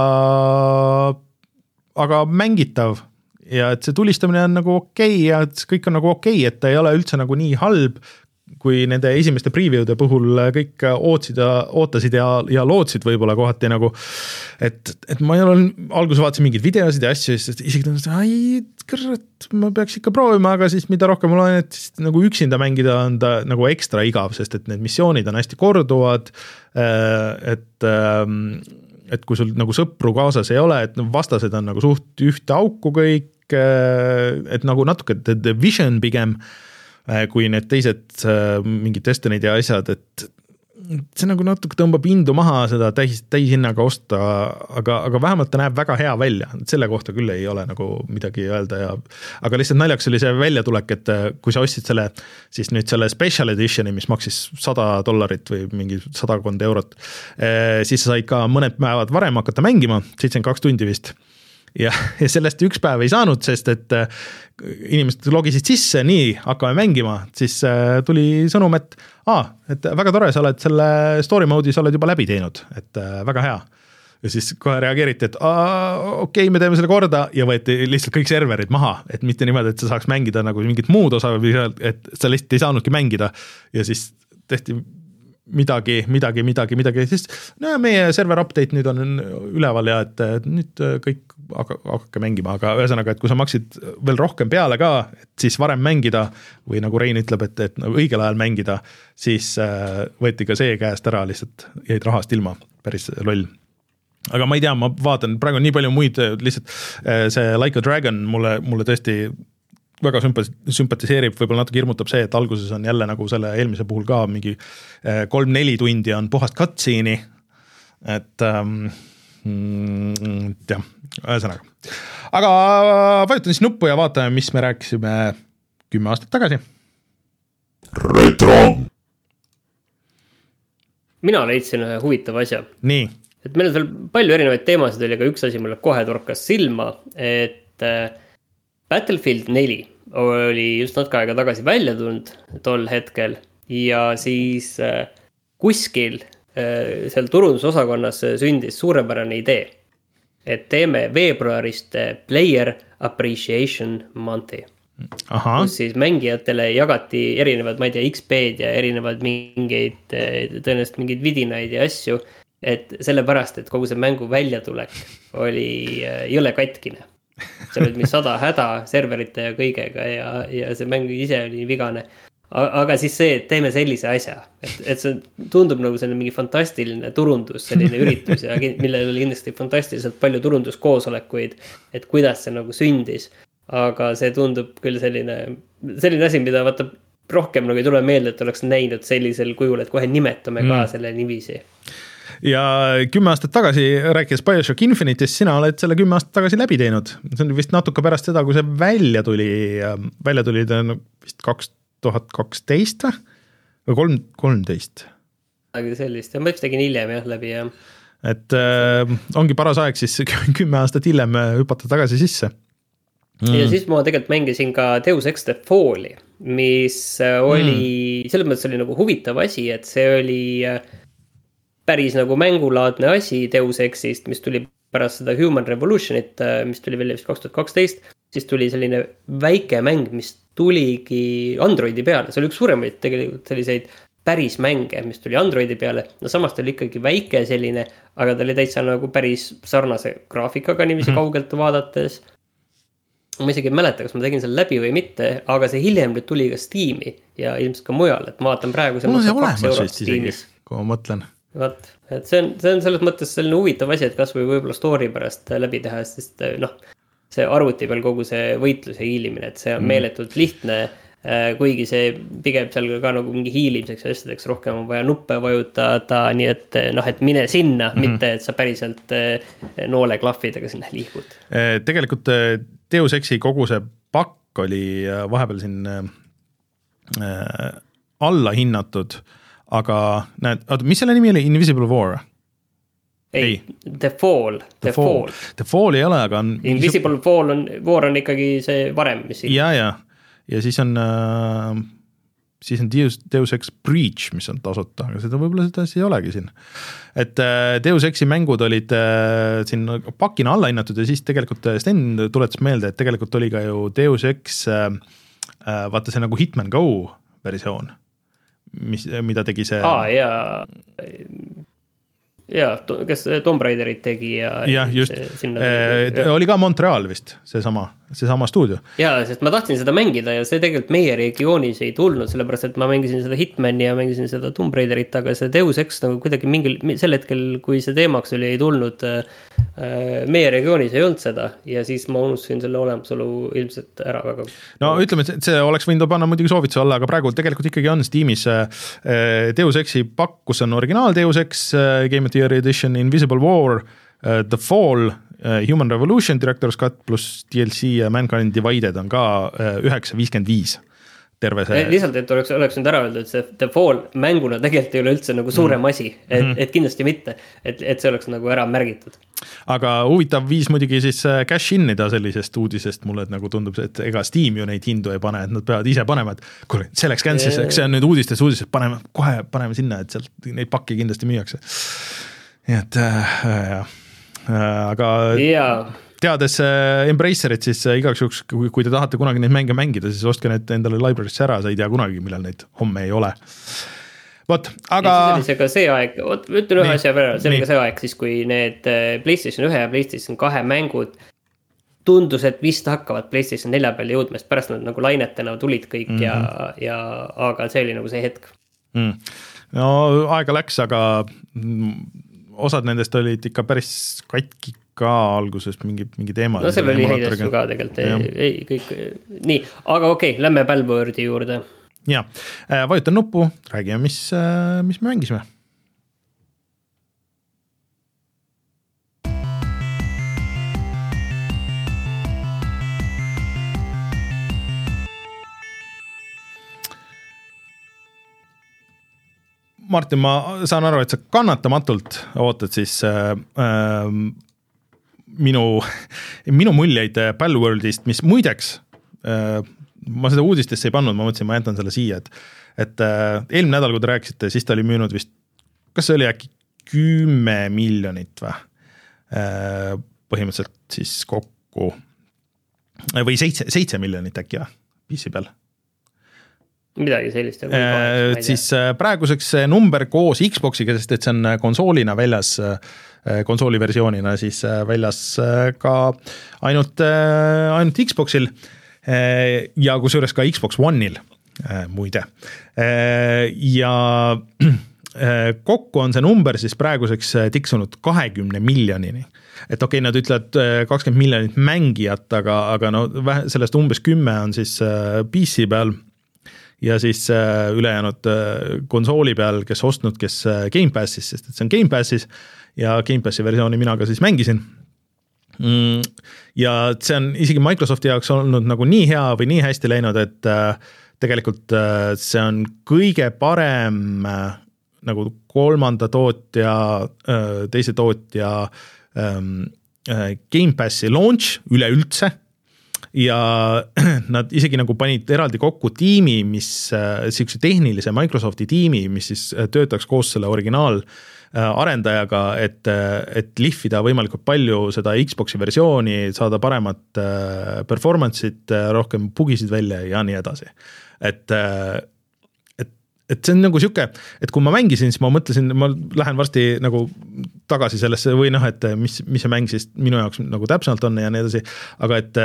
aga mängitav ja et see tulistamine on nagu okei okay ja et kõik on nagu okei okay,, et ta ei ole üldse nagu nii halb, kui nende esimeste preview'de puhul kõik ootsid ja ootasid ja, ja lootsid võib-olla kohati nagu, et, et ma ei ole, alguses vaatasin mingeid videosid ja asju, siis isegi tõenäoliselt, ai, kõrret, ma peaks ikka proovima, aga siis mida rohkem ma loen, et siis nagu üksinda mängida on ta nagu ekstra igav, sest et need missioonid on hästi korduvad, et, et kui sul nagu sõpru kaasas ei ole, et vastased on nagu suht ühte auku kõik, et nagu natuke The Vision pigem, kui need teised mingid Destiny'd ja asjad, et see nagu natuke tõmbab indu maha seda täis, täishinnaga osta, aga, aga vähemalt ta näeb väga hea välja, selle kohta küll ei ole nagu midagi öelda ja aga lihtsalt naljaks oli see väljatulek, et kui sa ostsid selle, siis nüüd selle special editioni, mis maksis sada dollarit või mingi sadakond eurot, siis sa said ka mõned päevad varem hakata mängima, seitsekümmend kaks tundi vist. Ja, ja sellest üks päev ei saanud, sest et inimesed logisid sisse, nii, hakkame mängima, siis tuli sõnum, et, aa, et väga tore, sa oled selle story mode'i, sa oled juba läbi teinud, et väga hea. Ja siis kohe reageeriti, et okei, okay, me teeme selle korda ja võeti lihtsalt kõik serverid maha, et mitte niimoodi, et sa saaks mängida nagu mingit muud osa, et sa lihtsalt ei saanudki mängida ja siis tehti midagi, midagi, midagi, midagi, siis no, meie server update nüüd on üleval ja et, et nüüd kõik hakake mängima, aga ühesõnaga, et kui sa maksid veel rohkem peale ka, et siis varem mängida või nagu Rein ütleb, et, et nagu õigel ajal mängida, siis võeti ka see käest ära, lihtsalt jäid rahast ilma, päris loll. Aga ma ei tea, ma vaatan, praegu on nii palju muid, lihtsalt see Like a Dragon mulle, mulle tõesti väga sümpatiseerib, võib-olla natuke hirmutab see, et alguses on jälle nagu selle eelmise puhul ka mingi kolm-neli tundi on puhast cutscene'i, et ähm, jah, ühesõnaga. Aga vajutan siis nuppu ja vaatame, mis me rääkisime kümme aastat tagasi. Retro! Mina leidsin ühe huvitav asja. Nii. Et meil on veel palju erinevaid teemasid oli, aga üks asi mulle kohe torkas silma, et Battlefield neli oli just natuke aega tagasi välja tulnud tol hetkel ja siis kuskil seal turundusosakonnas sündis suurepärane idee, et teeme veebruarist Player Appreciation Monthi, Aha. kus siis mängijatele jagati erinevad, ma ei tea, X P-d ja erinevad mingeid, tõenäoliselt mingeid vidinaid ja asju, et sellepärast, et kogu see mängu väljatulek oli jõle katkine. See oli mis sada häda serverite ja kõigega ja, ja see mäng ise oli vigane. Aga siis see, et teeme sellise asja, et, et see tundub nagu selline mingi fantastiline turundus, selline üritus ja millel oli kindlasti fantastiliselt palju turunduskoosolekuid, et kuidas see nagu sündis. Aga see tundub küll selline, selline asi, mida vaata rohkem nagu ei tule meelde, et oleks näinud sellisel kujul, et kohe nimetame ka mm. selle nivisi. Ja kümme aastat tagasi rääkides BioShock Infinite'ist, sina oled selle kümme aastat tagasi läbi teinud. See on vist natuke pärast seda, kui see välja tuli, välja tuli ta vist kaks tuhat kaksteist või kolm, kolmteist. Aga sellist, ja ma üks tegin hiljem jah läbi. Ja. Et äh, ongi paras aeg siis kümme aastat hiljem hüpata tagasi sisse. Mm. Ja siis ma tegelikult mängisin ka Deus Ex The Falli, mis oli, mm. selles mõttes oli nagu huvitav asi, et see oli päris nagu mängulaadne asi Deus Exist, mis tuli pärast seda Human Revolutionit, mis tuli veel kaks tuhat kaksteist, siis tuli selline väike mäng, mis tuligi Androidi peale. See oli üks suuremaid tegelikult selliseid päris mänge, mis tuli Androidi peale. No samas ta oli ikkagi väike selline, aga ta oli täitsa nagu päris sarnase graafikaga niiviisi mm-hmm. kaugelt vaadates. Ma isegi ei mäleta, kas ma tegin selle läbi või mitte, aga see hiljem nüüd tuli ka Steam'i ja ilmselt ka mujal, et ma vaatan praegu see maksa kaks eurot Steam'is. Kui ma mõtlen. Vaat, et see on, see on selles mõttes selline huvitav asi, et kas või võib-olla story pärast läbi teha, sest noh, see arvuti peal kogu see võitluse hiilimine, et see on meeletult lihtne, kuigi see pigem seal ka nagu mingi hiilimiseks ja asjadeks rohkem on vaja nuppe vajutada, nii et noh, et mine sinna, mm-hmm. mitte et sa päriselt noole klahvidega sinna liigud. Tegelikult Deus Exi kogu see pakk oli vahepeal siin äh, alla hinnatud, aga näed, mis selle nimi oli? Invisible War? Ei, The Fall. The, the Fall. Fall. The Fall ei ole, aga on... Invisible Fall on, War on ikkagi see varem, mis... Ja, ja. Ja siis on, äh, siis on Deus, Deus Ex Breach, mis on tasuta, aga seda võib-olla seda ei olegi siin. Et äh, Deus Exi mängud olid äh, siin pakina alla hinnatud ja siis tegelikult Sten tuletas meelde, et tegelikult oli ka ju Deus Ex, äh, vaata see nagu Hitman Go versioon, mis, mida tegi see... Aa, jaa... Jaa, kes Tomb Raiderit tegi ja... Jah, just. Sinna... E, oli ka Montreal vist, see sama, see sama stuudio. Jaa, sest ma tahtsin seda mängida ja see tegelikult meie regioonis ei tulnud, sellepärast et ma mängisin seda Hitmani ja mängisin seda Tomb Raiderit, aga see Deus Ex nagu kuidagi mingil, sel hetkel, kui see teemaks oli, ei tulnud, meie regioonis ei olnud seda ja siis ma unustasin selle olemasolu ilmselt ära väga. No ütleme, et see oleks võinud panna muidugi soovituse alla, aga praegu tegelikult ikkagi on Steamis Deus Exi pakk, kus on originaal Deus Ex, Game of the Year Edition, Invisible War, uh, The Fall, uh, Human Revolution, Director's Cut pluss D L C ja Mankind Divided on ka üheksa viiskümmend viis terve see. Lihtsalt, et oleks, oleks nüüd ära öelda, et see The Fall mänguna tegelikult ei ole üldse nagu suurem mm. asi, et, mm. et kindlasti mitte, et, et see oleks nagu ära märgitud. Aga huvitav viis muidugi siis cash innida sellisest uudisest mulle, et nagu tundub, et ega Steam ju neid hindu ei pane, et nad peavad ise panema, et kuule, see läks cancel, eks see on nüüd uudistes uudistes, paneme, kohe paneme sinna, et sealt neid pakki kindlasti müüakse. Nii et äh, jah, aga yeah. teades äh, Embracerit, siis äh, igaks juhuks, kui, kui te tahate kunagi neid mänge mängida, siis ostke need endale library'sse ära, sa ei tea kunagi, millal neid homme ei ole. Vot, aga... See oli see ka see aeg, ütlen ühe asja veel, see oli ka see aeg, siis kui need PlayStation üks ja PlayStation kaks mängud tundus, et vist hakkavad PlayStation nelja peale jõudmast, pärast nad nagu lainetena tulid kõik mm-hmm. ja, ja aga see oli nagu see hetk. Mm. No aega läks, aga osad nendest olid ikka päris katki ka alguses mingi, mingi teema. No seal oli häid asju ka tegelikult, ei, ei, kõik, nii, aga okei, okay, lämme Palworldi juurde. Ja, vajutan nuppu, räägime, mis, mis me mängisime. Martin, ma saan aru, et sa kannatamatult ootad siis äh, äh, minu, minu muljeid Palworldist, mis muideks äh, ma seda uudistesse ei pannud, ma mõtlesin, ma jätan selle siia, et, et äh, eelmine nädal, kui te rääkisite, siis ta oli müünud vist, kas see oli äkki kümme miljonit või? Äh, põhimõtteliselt siis kokku või seitse, seitse miljonit äkki või, P C peal? Midagi sellist. Äh, siis praeguseks see number koos Xboxiga, sest et see on konsoolina väljas, konsooli versioonina siis väljas ka ainult, ainult Xboxil ja kusjuures ka Xbox One'il muide. Ja kokku on see number siis praeguseks tiksunud kahekümne miljonini. Et okei, nad ütlevad kakskümmend miljonit mängijat, aga, aga no sellest umbes kümme on siis P C peal ja siis ülejäänud konsooli peal, kes ostnud, kes Game Passis, sest et see on Game Passis ja Game Passi versiooni mina ka siis mängisin. Ja see on isegi Microsofti jaoks olnud nagu nii hea või nii hästi läinud, et tegelikult see on kõige parem nagu kolmanda tootja, teise tootja Game Passi launch üleüldse ja nad isegi nagu panid eraldi kokku tiimi, mis siukse tehnilise Microsofti tiimi, mis siis töötaks koos selle originaal arendajaga, et, et lihvida võimalikult palju seda Xboxi versiooni, saada paremat performance'it, rohkem bugisid välja ja nii edasi. Et, et, et see on nagu siuke, et kui ma mängisin, siis ma mõtlesin, ma lähen varsti nagu tagasi sellesse või noh, et mis, mis see mäng siis minu jaoks nagu täpsemalt on ja nii edasi, aga et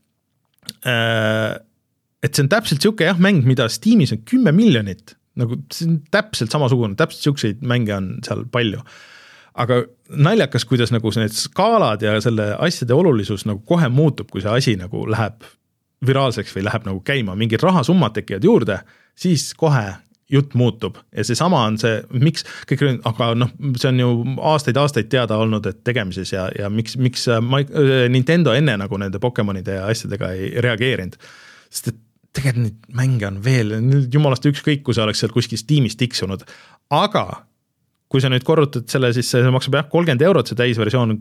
et see on täpselt siuke jah mäng, mida Steamis on kümme miljonit, nagu see on täpselt samasugune, täpselt siukseid mänge on seal palju. aga naljakas, kuidas nagu need skaalad ja selle asjade olulisus nagu kohe muutub, kui see asi nagu läheb viraalseks või läheb nagu käima, mingid rahasummad tekivad juurde, siis kohe jutt muutub ja see sama on see, miks kõik, aga noh, see on ju aastaid-aastaid teada olnud, et tegemises ja, ja miks, miks Nintendo enne nagu nende Pokemonide ja asjadega ei reageerinud, sest et tegelikult neid mänge on veel, jumalast ükskõik, kui see oleks seal kuskil Steamis tiksunud, aga kui sa nüüd korrutad selle, siis see maksab jah kolmkümmend eurot, see täisversioon,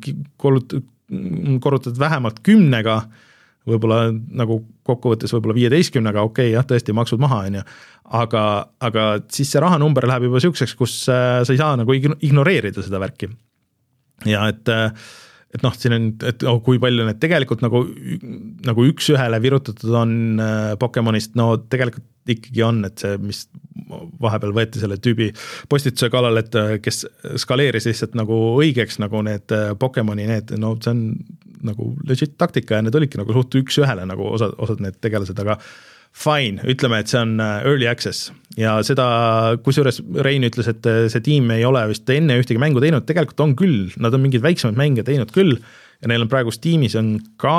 korrutad vähemalt kümnega, võib-olla nagu kokkuvõttes võib-olla viieteistkümnega, okei, jah, tõesti maksud maha, on ju. Aga, aga siis see rahanumber läheb juba sükseks, kus sa ei saa nagu ignoreerida seda värki. Ja et, et noh, siin on, et oh, kui palju need tegelikult nagu, nagu üks ühele virutatud on Pokemonist, no tegelikult ikkagi on, et see, mis vahepeal võeti selle tüübi postituse kallal, et kes skaleeris lihtsalt nagu õigeks nagu need Pokemoni, need, no see on nagu legit taktika ja need olidki nagu suht üks ühele nagu osad, osad need tegelased, aga fine, ütleme, et see on early access ja seda, kusjuures Rein ütles, et see tiim ei ole vist enne ühtegi mängu teinud, tegelikult on küll, nad on mingid väiksemaid mänge teinud küll ja neil on praegu Steamis on ka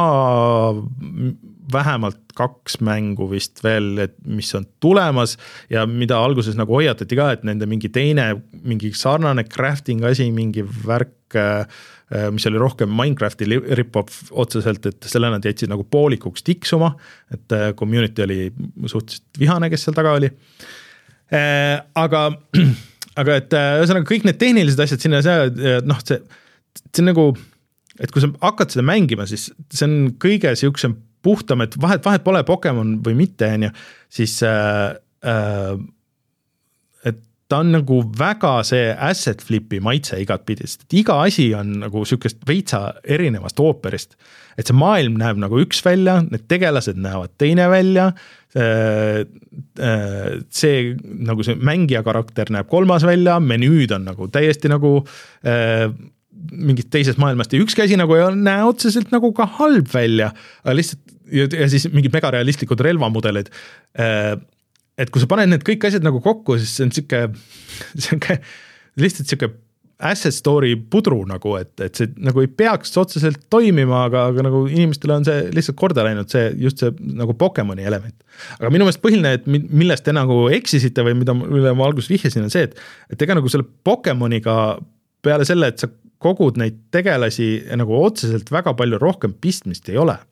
vähemalt kaks mängu vist veel, et mis on tulemas ja mida alguses nagu hoiatati ka, et nende mingi teine, mingi sarnane crafting asi, mingi värk, mis oli rohkem Minecrafti rip-off otseselt, et selle nad jätsid nagu poolikuks tiksuma, et community oli suhteliselt vihane, kes seal taga oli. Aga, aga et ühesõnaga kõik need tehnilised asjad sinna, see, noh, see, see on nagu, et kui sa hakkad seda mängima, siis see on kõige siuksem puhtam, et vahet, vahet pole Pokemon või mitte, on ju, siis äh, äh, et ta on nagu väga see asset flipi maitse igat pidist, et iga asi on nagu sükest veitsa erinevast ooperist, et see maailm näeb nagu üks välja, need tegelased näevad teine välja, see nagu see mängija karakter näeb kolmas välja, menüüd on nagu täiesti nagu mingit teisest maailmast ja ükski asi nagu ei näe otseselt nagu ka halb välja, aga lihtsalt ja, ja siis mingid megarealistlikud relvamudelid, et kui sa paned need kõik asjad nagu kokku, siis see on siuke, siuke lihtsalt siuke asset story pudru nagu, et, et see nagu ei peaks otseselt toimima, aga, aga nagu inimestele on see lihtsalt korda läinud, see just see nagu Pokemoni element. Aga minu meelest põhiline, et millest te nagu eksisite või mida üle ma alguses vihjasin, on see, et, et ega nagu selle Pokemoniga peale selle, et sa kogud neid tegelasi nagu otseselt väga palju rohkem pistmist ei ole.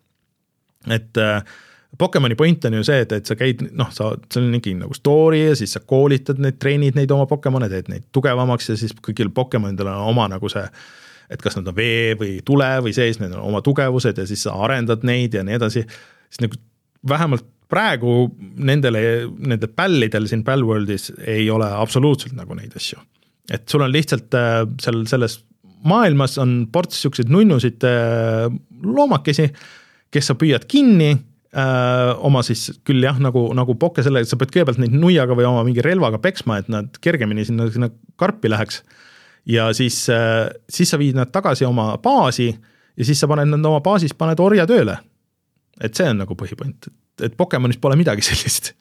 Et äh, Pokemoni point on ju see, et, et sa käid, noh, sa, see on mingi nagu story ja siis sa koolitad neid, treenid neid oma Pokemone, teed neid tugevamaks ja siis kõigil Pokemonidel on oma nagu see, et kas nad on vee või tule või sees, need on oma tugevused ja siis sa arendad neid ja nii edasi. Siis nagu vähemalt praegu nendele, nende pällidel siin Palworldis ei ole absoluutselt nagu neid asju. Et sul on lihtsalt äh, seal selles maailmas on ports siukseid nunnusid äh, loomakesi, kes sa püüad kinni, Äh, oma siis küll jah, nagu, nagu pokke selle, et sa pead kõigepealt neid nuiaga või oma mingi relvaga peksma, et nad kergemini sinna, sinna karpi läheks ja siis, äh, siis sa viid nad tagasi oma baasi ja siis sa paned nad oma baasis, paned orja tööle. Et see on nagu põhipoint, et, et Pokemonis pole midagi sellist.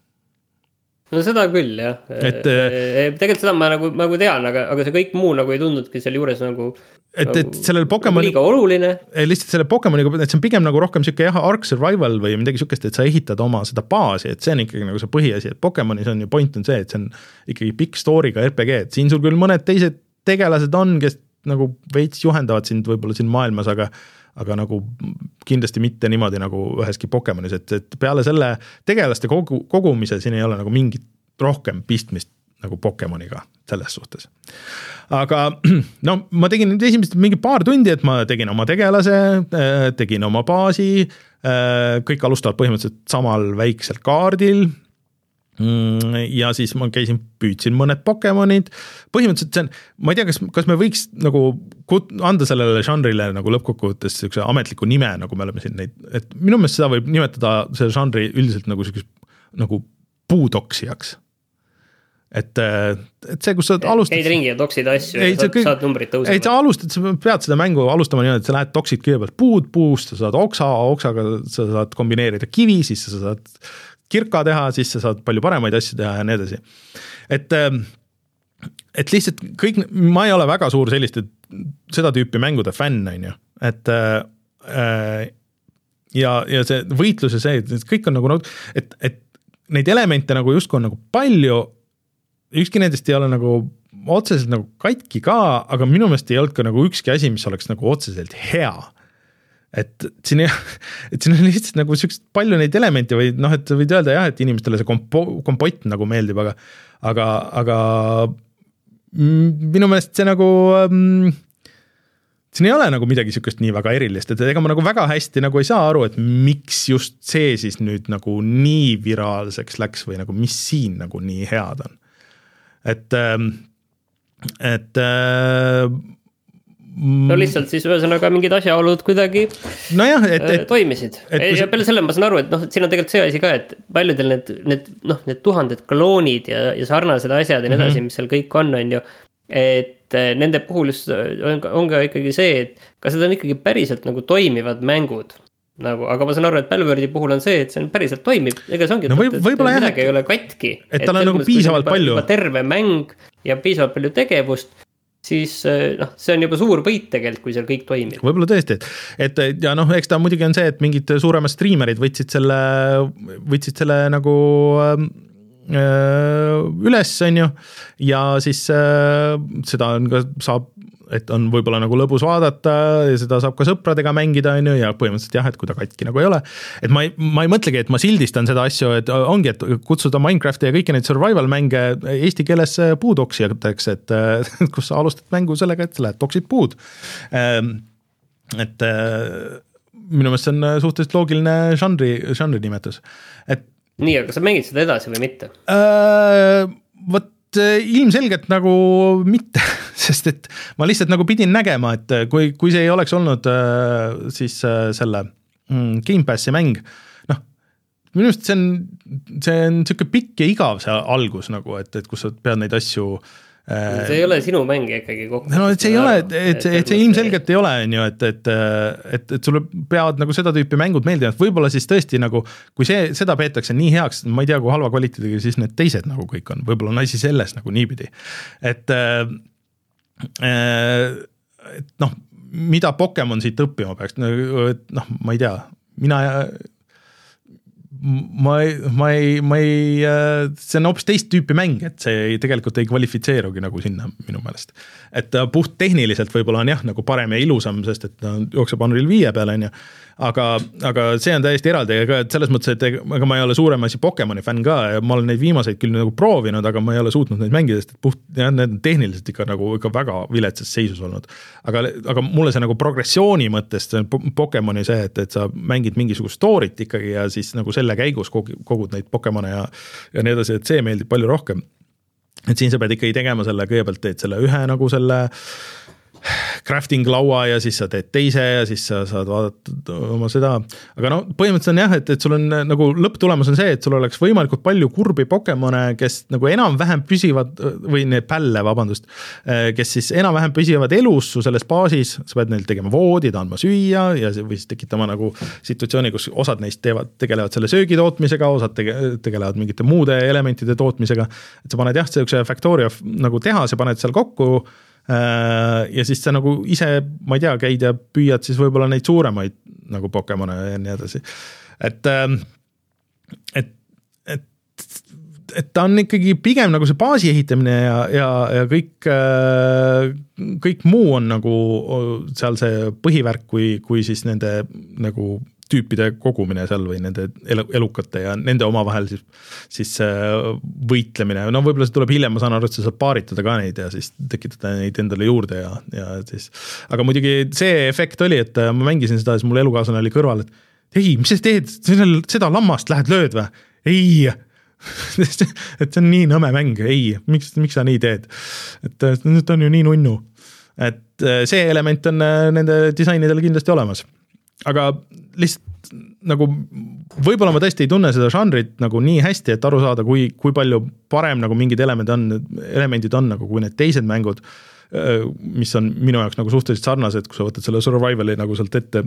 No seda küll, jah. Et, tegelikult seda ma nagu, nagu tean, aga, aga see kõik muu nagu ei tundnudki seal juures nagu et, et sellel Pokemoni liiga oluline. Lihtsalt selle Pokemoniga, et see on pigem nagu rohkem siuke jah, Ark Survival või midagi siukest, et sa ehitad oma seda baasi, et see on ikkagi nagu see põhiasi, et Pokemonis on ju point on see, et see on ikkagi pikk story'ga R P G, et siin sul küll mõned teised tegelased on, kes nagu veits juhendavad sind võib-olla siin maailmas, aga aga nagu kindlasti mitte niimoodi nagu üheski Pokemonis, et, et peale selle tegelaste kogu, kogumise siin ei ole nagu mingit rohkem pistmist nagu Pokemoniga selles suhtes. Aga no ma tegin nüüd esimest mingi paar tundi, et ma tegin oma tegelase, tegin oma baasi, kõik alustavad põhimõtteliselt samal väiksel kaardil ja siis ma käisin, püüdsin mõned Pokemonid, põhimõtteliselt see on, ma ei tea, kas, kas me võiks nagu anda sellele žanrile nagu lõppkokkuvõttes üks ametliku nime, nagu me oleme siin neid, et minu meelest seda võib nimetada selle žanri üldiselt nagu, nagu puudoksijaks. Et, et see, kus sa alustad... Käid ringi ja toksid asju ei, ja saad, kõik, saad numbrid tõusema. Ei, sa alustad, sa pead seda mängu alustama nii, et sa lähed toksid kõigepealt puud puust, sa saad oksa, oksaga sa saad kombineerida kivi, siis sa saad kirka teha, siis sa saad palju paremaid asju teha ja nii edasi. Et, et lihtsalt kõik, ma ei ole väga suur sellist, et seda tüüpi mängude fänn, on ju, et äh, ja, ja see võitlus ja see, et kõik on nagu, et, et neid elemente nagu justkui on nagu palju, ükski nendest ei ole nagu otseselt nagu katki ka, aga minu meelest ei olnud ka nagu ükski asi, mis oleks nagu otseselt hea. Et siin, et siin on lihtsalt nagu sükst palju neid elemente või noh, et võid öelda jah, et inimestele see kompo, kompott nagu meeldib, aga, aga, aga minu meelest see nagu ähm, siin ei ole nagu midagi sükest nii väga erilist, et ega ma nagu väga hästi nagu ei saa aru, et miks just see siis nüüd nagu nii viraalseks läks või nagu mis siin nagu nii head on. Et, et no lihtsalt siis ühesõnaga mingid asjaolud kuidagi no jah, et, et, toimisid. Et ja peale selle ma saan aru, et noh, et siin on tegelikult see asi ka, et paljudel need, need, noh, need tuhanded kloonid ja, ja sarnased asjad ja need mm-hmm. asi, mis seal kõik on, on ju, et nende puhul on, on ka ikkagi see, et kas need on ikkagi päriselt nagu toimivad mängud. Nagu, aga ma saan aru, et Palworldi puhul on see, et see on päriselt toimib. Ega see ongi, no võib, et midagi ei ole katki. Et tal on nagu piisavalt palju. Terve mäng ja piisavalt palju tegevust, siis noh, see on juba suur võit tegelikult, kui seal kõik toimib. Võib-olla tõesti, et, et ja noh, eks ta muidugi on see, et mingid suuremad streamerid võtsid selle, võtsid selle nagu üles, on ju, ja siis äh, seda on ka saab, et on võib-olla nagu lõbus vaadata ja seda saab ka sõpradega mängida, on ju, ja põhimõtteliselt jah, et kui ta katki nagu ei ole, et ma ei, ma ei mõtlegi, et ma sildistan seda asju, et ongi, et kutsuda Minecrafti ja kõiki neid survival mänge eesti keeles puudoksijateks, et kus sa alustad mängu sellega, et sa lähed toksid puud. Et minu meelest see on suhteliselt loogiline žanri, žanri nimetus, et nii, aga sa mängid seda edasi või mitte? Äh, võt, ilmselgelt nagu mitte, sest et ma lihtsalt nagu pidin nägema, et kui, kui see ei oleks olnud siis selle Game Passi mäng, noh, minu arust see on, see on siuke pikk ja igav see algus nagu, et, et kus sa pead neid asju see ei ole sinu mäng ikkagi kokku. No, et see ei ole, et, et, et see ilmselgelt ei ole, on ju, et, et, et, et sulle peavad nagu seda tüüpi mängud meeldima, et võib-olla siis tõesti nagu, kui see, seda peetakse nii heaks, ma ei tea, kui halva kvaliteediga siis need teised nagu kõik on, võib-olla on asi selles nagu niipidi. Et, et noh, mida Pokemon siit õppima peaks, noh, ma ei tea, mina ma ei, ma ei, ma ei, see on hoopis teist tüüpi mäng, et see tegelikult ei kvalifitseerugi nagu sinna minu meelest. Et puht tehniliselt võib-olla on jah, nagu parem ja ilusam, sest et ta jookseb Unreal viie peale, on ju. Aga, aga see on täiesti eraldi, et selles mõttes, et aga ma ei ole suurem asi Pokemoni fänn ka ja ma olen neid viimaseid küll nagu proovinud, aga ma ei ole suutnud neid mängida, sest et puht, jah, need on tehniliselt ikka nagu ikka väga viletsas seisus olnud. Aga, aga mulle see nagu progressiooni mõttest Pokemoni see, et, et sa mängid mingisugust story't ikkagi ja siis nagu selle käigus kogud neid Pokemone ja, ja nii edasi, et see meeldib palju rohkem. Et siin sa pead ikkagi tegema selle, kõigepealt teed selle ühe nagu selle crafting laua ja siis sa teed teise ja siis sa saad vaadata oma seda, aga no põhimõtteliselt on jah, et, et sul on nagu lõpptulemus on see, et sul oleks võimalikult palju kurbi Pokemone, kes nagu enam-vähem püsivad või need pälle, vabandust, kes siis enam-vähem püsivad elus su selles baasis, sa pead neil tegema voodid, andma süüa ja või siis tekitama nagu situatsiooni, kus osad neist teevad, tegelevad selle söögi tootmisega, osad tege, tegelevad mingite muude elementide tootmisega, et sa paned jah, see Factoria nagu tehase, paned seal kokku ja siis sa nagu ise, ma ei tea, käid ja püüad siis võib-olla neid suuremaid nagu Pokemone ja nii edasi. Et, et, et, et ta on ikkagi pigem nagu see baasi ehitamine ja, ja, ja kõik, kõik muu on nagu seal see põhivärk, kui, kui siis nende nagu tüüpide kogumine seal või nende elukate ja nende omavahel siis, siis võitlemine. No võib-olla see tuleb hiljem, ma saan aru, et sa saad paaritada ka neid ja siis tekitada neid endale juurde ja, ja siis, aga muidugi see efekt oli, et ma mängisin seda, siis mul elukaaslane oli kõrval, et ei, mis sa teed, seda lammast lähed lööd või? Ei, et see on nii nõme mäng, ei, miks, miks sa nii teed? Et nüüd on ju nii nunnu. Et see element on nende disainidel kindlasti olemas. Aga lihtsalt nagu võib-olla ma tõesti ei tunne seda žanrit nagu nii hästi, et aru saada, kui, kui palju parem nagu mingid elemendid on, elemendid on nagu kui need teised mängud, mis on minu jaoks nagu suhteliselt sarnased, kui sa võtad selle survivali nagu sealt ette.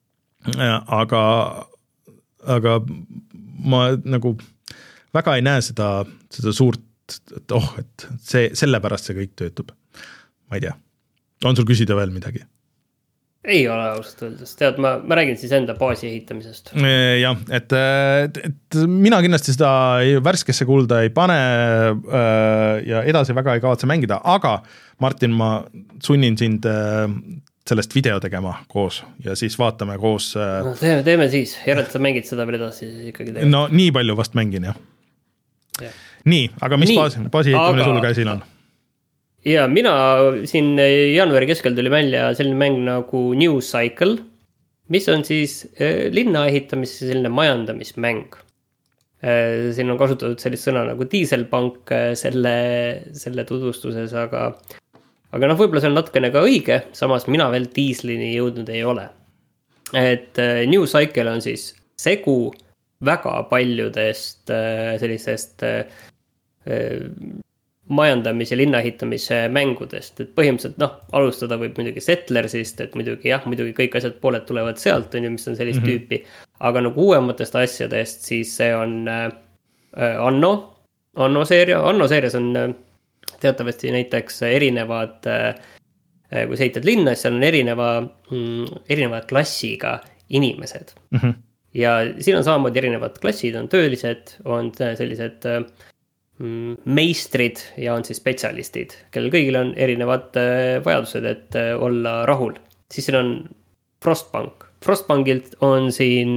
Aga, aga ma nagu väga ei näe seda, seda suurt et, et oh, et see, sellepärast see kõik töötub. Ma ei tea. On sul küsida veel midagi? Ei ole ausalt öeldes, tead, ma, ma räägin siis enda baasi ehitamisest. Jah, et, et mina kindlasti seda värskesse kulda ei pane ja edasi väga ei kavatse mängida, aga Martin, ma sunnin sind sellest video tegema koos ja siis vaatame koos. No, teeme, teeme siis, järelt sa mängid seda veel edasi siis ikkagi teeme. No nii palju vast mängin, jah. Ja. Nii, aga mis nii, baasi, baasi ehitamine aga... sul käsil on? Ja mina siin jaanuari keskel tuli välja selline mäng nagu New Cycle, mis on siis linna ehitamise selline majandamismäng. Siin on kasutatud sellist sõna nagu diiselpank selle, selle tutvustuses, aga, aga noh, võib-olla see on natukene ka õige, samas mina veel diislini jõudnud ei ole. Et New Cycle on siis segu väga paljudest sellisest majandamise ja linnaehitamise mängudest, et põhimõtteliselt noh, alustada võib muidugi Settlersist, et muidugi jah, muidugi kõik asjad pooled tulevad sealt, on ju, mis on sellist mm-hmm. tüüpi, aga nagu uuematest asjadest, siis see on äh, Anno, Anno seeria, Anno seerias on äh, teatavasti näiteks erinevad, äh, kui sa ehitad linna, siis seal on erineva, mm, erineva klassiga inimesed mm-hmm. ja siin on samamoodi erinevad klassid, on töölised, on sellised äh, meistrid ja on siis spetsialistid, kellel kõigil on erinevad vajadused, et olla rahul. Siis siin on Frostbank. Frostbankilt on siin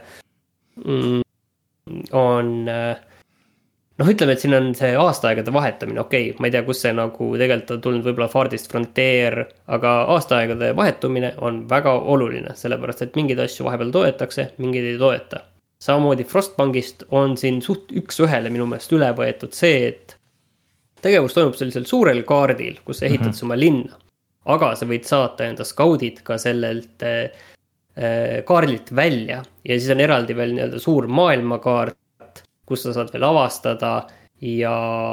on noh, ütleme, et siin on see aastaaegade vahetamine, okei, okay, ma ei tea, kus see nagu tegelikult on tulnud võib-olla Farthest Frontier, aga aastaaegade vahetumine on väga oluline, sellepärast, et mingeid asju vahepeal toetakse, mingeid ei toeta. Samamoodi Frostbankist on siin suht üks ühele minu meelest üle võetud see, et tegevus toimub sellisel suurel kaardil, kus sa ehitad mm-hmm. oma linna, aga sa võid saata enda skaudid ka sellelt äh, kaardilt välja ja siis on eraldi veel nii-öelda suur maailmakaart, kus sa saad veel avastada ja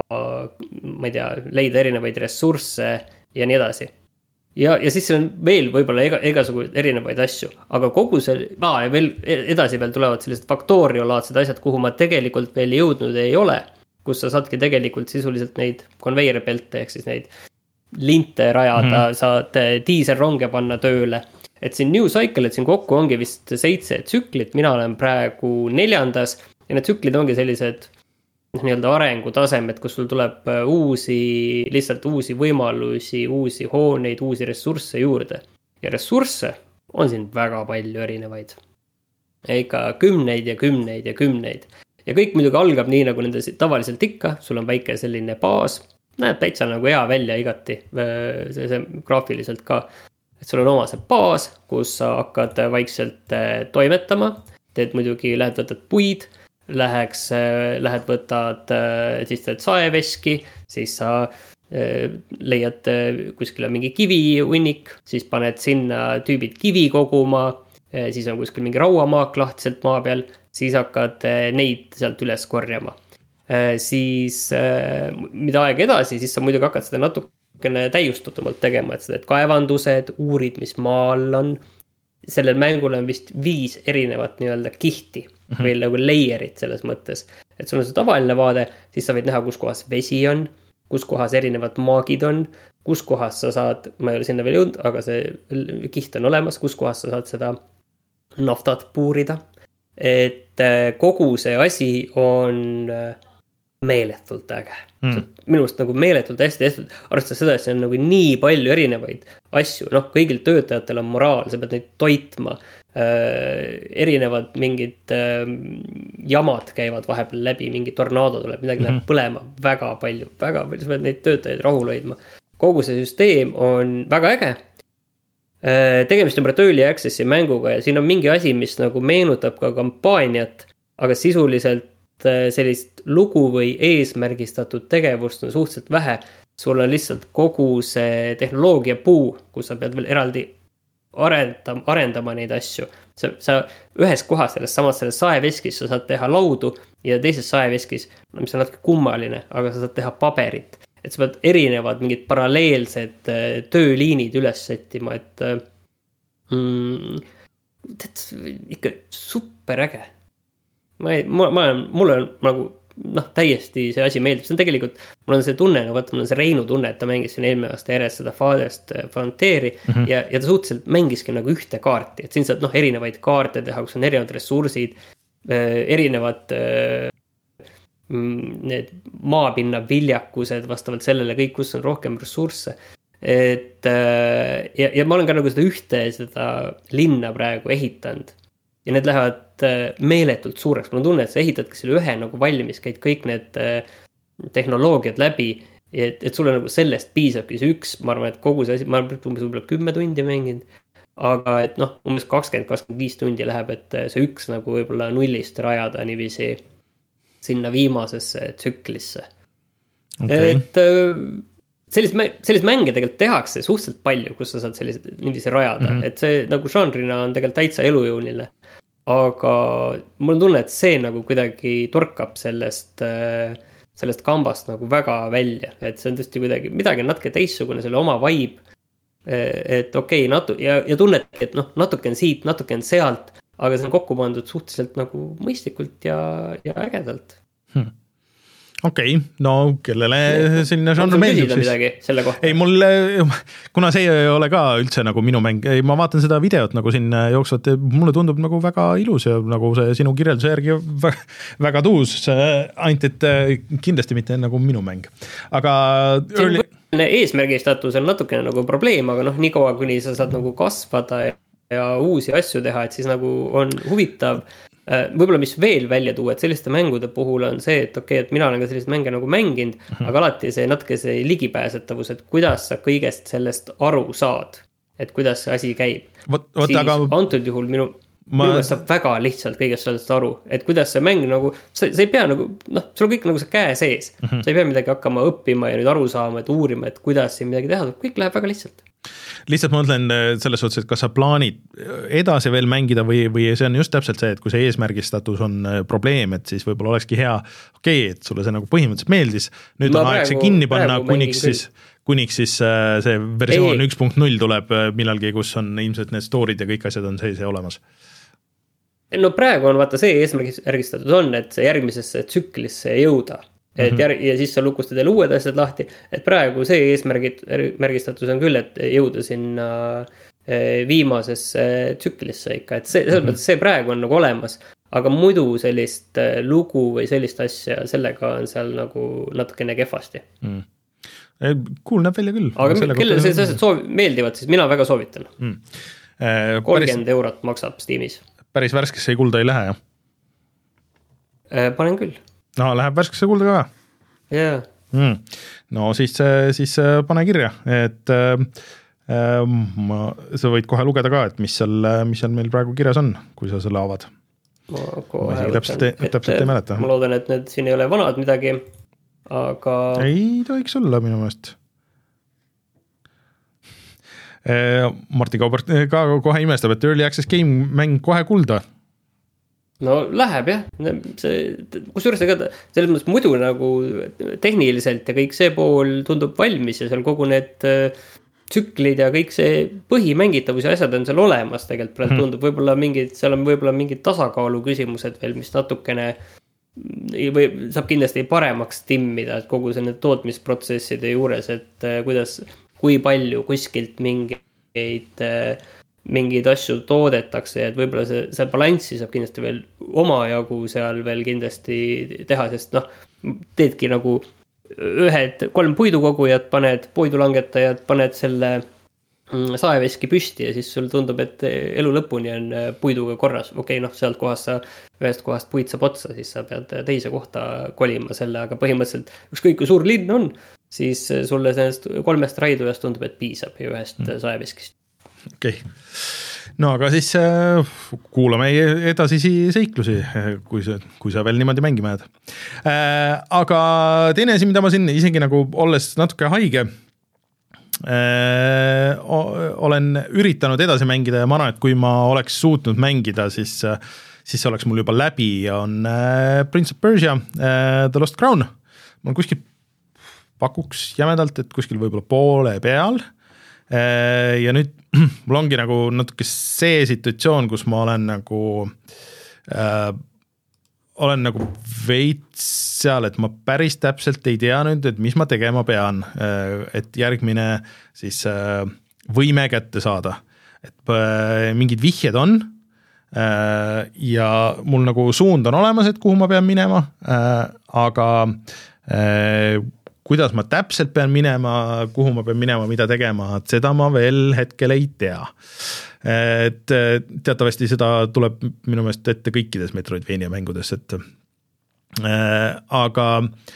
ma ei tea, leida erinevaid ressursse ja nii edasi. Ja, ja siis on veel võib-olla ega, egasugu erinevaid asju, aga kogu see, aa, ja veel edasi veel tulevad sellised faktooriolaadsed asjad, kuhu ma tegelikult veel jõudnud ei ole, kus sa saadki tegelikult sisuliselt neid konveierbelte, ehk siis neid linte rajada, mm-hmm. saad diiselronge panna tööle. Et siin New Cycle, et siin kokku ongi vist seitse tsüklit, mina olen praegu neljandas ja need tsüklid ongi sellised nii-öelda arengutasemed, kus sul tuleb uusi, lihtsalt uusi võimalusi, uusi hooneid, uusi ressursse juurde. Ja ressursse on siin väga palju erinevaid. Ega kümneid ja kümneid ja kümneid. Ja kõik muidugi algab nii, nagu nende tavaliselt ikka. Sul on väike selline baas. Näeb täitsa nagu hea välja igati. See, see graafiliselt ka. Et sul on oma see baas, kus sa hakkad vaikselt toimetama. Teed muidugi, lähed võtad puid. Läheks, lähed võtad, siis teed saeveski, siis sa leiad kuskil mingi kivi unnik, siis paned sinna tüübid kivi koguma, siis on kuskil mingi rauamaak lahtiselt maa peal, siis hakkad neid sealt üles korjama. Siis mida aeg edasi, siis sa muidugi hakkad seda natukene täiustatumalt tegema, et seda et kaevandused, uurid, mis maal on. Sellel mängul on vist viis erinevat nii-öelda kihti mm-hmm. või nagu layerit selles mõttes. Et sul on see tavaline vaade, siis sa võid näha, kus kohas vesi on, kus kohas erinevad maagid on, kus kohas sa saad, ma ei ole sinna veel jõudnud, aga see kiht on olemas, kus kohas sa saad seda naftat puurida. Et kogu see asi on meeletult äge. Mm. Minust nagu meeletult hästi hästi, arvestades seda, et see on nagu nii palju erinevaid asju, noh, kõigil töötajatel on moraal, sa pead neid toitma, äh, erinevad mingid äh, jamad käivad vahepeal läbi, mingi tornaado tuleb, midagi mm-hmm. läheb põlema, väga palju, väga palju, sa pead neid töötajaid rahul hoidma. Kogu see süsteem on väga äge. Äh, tegemist on early access'i mänguga ja siin on mingi asi, mis nagu meenutab ka kampaaniat, aga sisuliselt sellist lugu või eesmärgistatud tegevust on suhteliselt vähe. Sul on lihtsalt kogu see tehnoloogia puu, kus sa pead veel eraldi arendama, arendama neid asju. Sa, sa ühes kohas selles samas selles saeveskis sa saad teha laudu ja teises saeveskis, mis on natuke kummaline, aga sa saad teha paberit. Et sa pead erinevad mingid paralleelsed tööliinid üles settima, et mm, tead, ikka super äge. Ma ei, ma, ma olen, mul on nagu noh, täiesti see asi meeldib, see on tegelikult, mul on see tunne, no vaata, mul on see Reinu tunne, et ta mängis siin eelmine aasta järjest seda Father'st Frontieri mm -hmm. ja, ja ta suhteliselt mängiski nagu ühte kaarti, et siin saad noh, erinevaid kaarte teha, kus on erinevad ressursid, erinevad need maapinna viljakused vastavalt sellele kõik, kus on rohkem ressursse. Et ja, ja ma olen ka nagu seda ühte seda linna praegu ehitanud ja need lähevad meeletult suureks. Mul on tunne, et sa ehitadki selle ühe nagu valmis, käid kõik need tehnoloogiad läbi, et, et sulle nagu sellest piisabki see üks, ma arvan, et kogu see asi, ma olen umbes võib-olla kümme tundi mänginud, aga et noh, umbes kakskümmend kakskümmend viis tundi läheb, et see üks nagu võib-olla nullist rajada niiviisi sinna viimasesse tsüklisse. Okay. Et sellist, sellist mänge tegelikult tehakse suhteliselt palju, kus sa saad sellist niiviisi rajada, mm -hmm. et see nagu žanrina on tegelikult täitsa elujõuline, aga mul on tunne, et see nagu kuidagi torkab sellest, sellest kambast nagu väga välja, et see on tõesti kuidagi midagi natuke teistsugune, selle oma vibe, et okei, okay, natu- ja, ja tunned, et noh, natuke on siit, natuke on sealt, aga see on kokku pandud suhteliselt nagu mõistlikult ja, ja ägedalt. Hmm. Okei, okay, no kellele selline žanr meeldib siis? Selle kohta? Ei, mul, kuna see ei ole ka üldse nagu minu mäng, ei, ma vaatan seda videot nagu siin jooksvat, mulle tundub nagu väga ilus ja nagu see sinu kirjelduse järgi väga, väga tuus, ainult et kindlasti mitte nagu minu mäng. Aga early... eesmärgistatus on natukene nagu probleem, aga noh, nii kaua, kuni sa saad nagu kasvada ja, ja uusi asju teha, et siis nagu on huvitav. Võib-olla mis veel välja tuua, et selliste mängude puhul on see, et okei, okay, et mina olen ka sellist mänge nagu mänginud, uh-huh. aga alati see natuke see ligipääsetavus, et kuidas sa kõigest sellest aru saad, et kuidas see asi käib. Võt, võt, siis aga... antud juhul minu, ma... minu saab väga lihtsalt kõigest sellest aru, et kuidas see mäng nagu, sa, sa ei pea nagu, noh, sul on kõik nagu see käe sees, uh-huh. sa ei pea midagi hakkama õppima ja nüüd aru saama, et uurima, et kuidas siin midagi teha, kõik läheb väga lihtsalt. Lihtsalt ma mõtlen selles suhtes, et kas sa plaanid edasi veel mängida või, või see on just täpselt see, et kui see eesmärgistatus on probleem, et siis võib-olla olekski hea, okei, okay, et sulle see nagu põhimõtteliselt meeldis, nüüd ma on praegu, aeg see kinni panna, kuniks siis, kuniks siis see versioon üks punkt null tuleb millalgi, kus on ilmselt need story'd ja kõik asjad on sees ja olemas. No praegu on vaata see eesmärgistatus on, et see järgmisesse tsüklisse jõuda. Et järg, ja siis sa lukustad jälle uued asjad lahti, et praegu see eesmärgistatus on küll, et jõuda sinna viimasesse tsüklisse ikka, et see, selles mõttes see praegu on nagu olemas, aga muidu sellist lugu või sellist asja, sellega on seal nagu natukene kehvasti. Mm. Cool näeb välja küll. Aga kelle see asjad soovi, meeldivad, siis mina väga soovitan. Mm. Eh, kolmkümmend päris, eurot maksab Steamis. Päris värskesse kulda ei lähe, jah? Eh, panen küll. No, läheb värskesse kulda ka? Jaa. Mm. No siis, siis pane kirja, et äh, ma, sa võid kohe lugeda ka, et mis seal, mis seal meil praegu kirjas on, kui sa selle avad. Ma kohe ma täpselt, et, täpselt ei mäleta. Ma loodan, et need siin ei ole vanad midagi, aga... Ei tohiks olla minu meelest. Martin Kaubert ka kohe imestab, et Early Access Game mäng kohe kulda. No läheb jah, see, kus juures ega selles mõttes muidu nagu tehniliselt ja kõik see pool tundub valmis ja seal kogu need tsüklid ja kõik see põhimängitavus ja asjad on seal olemas tegelikult praegu tundub, võib-olla mingid, seal on võib-olla mingid tasakaalu küsimused veel, mis natukene või saab kindlasti paremaks timmida, et kogu see need tootmisprotsesside juures, et kuidas, kui palju kuskilt mingeid mingeid asju toodetakse, et võib-olla see, see balanssi saab kindlasti veel omajagu seal veel kindlasti teha, sest noh, teedki nagu ühed kolm puidukogujad, paned puidulangetajad, paned selle saeveski püsti ja siis sul tundub, et elu lõpuni on puiduga korras. Okei, noh, sealt kohast sa, ühest kohast puid saab otsa, siis sa pead teise kohta kolima selle, aga põhimõtteliselt ükskõik kui suur linn on, siis sulle sellest kolmest raidujast tundub, et piisab ja ühest mm. saeveskist. Okei, okay. No aga siis äh, kuulame edasisi seiklusi, kui sa, kui sa veel niimoodi mängima jääd. Äh, aga teine asi, mida ma siin isegi nagu olles natuke haige, äh, olen üritanud edasi mängida ja ma arvan, et kui ma oleks suutnud mängida, siis, siis see oleks mul juba läbi ja on äh, Prince of Persia, äh, The Lost Crown. Ma kuskil pakuks jämedalt, et kuskil võib-olla poole peal. Ja nüüd mul ongi nagu natuke see situatsioon, kus ma olen nagu äh, olen nagu veits seal, et ma päris täpselt ei tea nüüd, et mis ma tegema pean, et järgmine siis võime kätte saada. Et mingid vihjed on ja mul nagu suund on olemas, et kuhu ma pean minema, aga kuidas ma täpselt pean minema, kuhu ma pean minema, mida tegema, et seda ma veel hetkel ei tea. Et teatavasti seda tuleb minu meelest ette kõikides Metroidvania mängudes, et äh, aga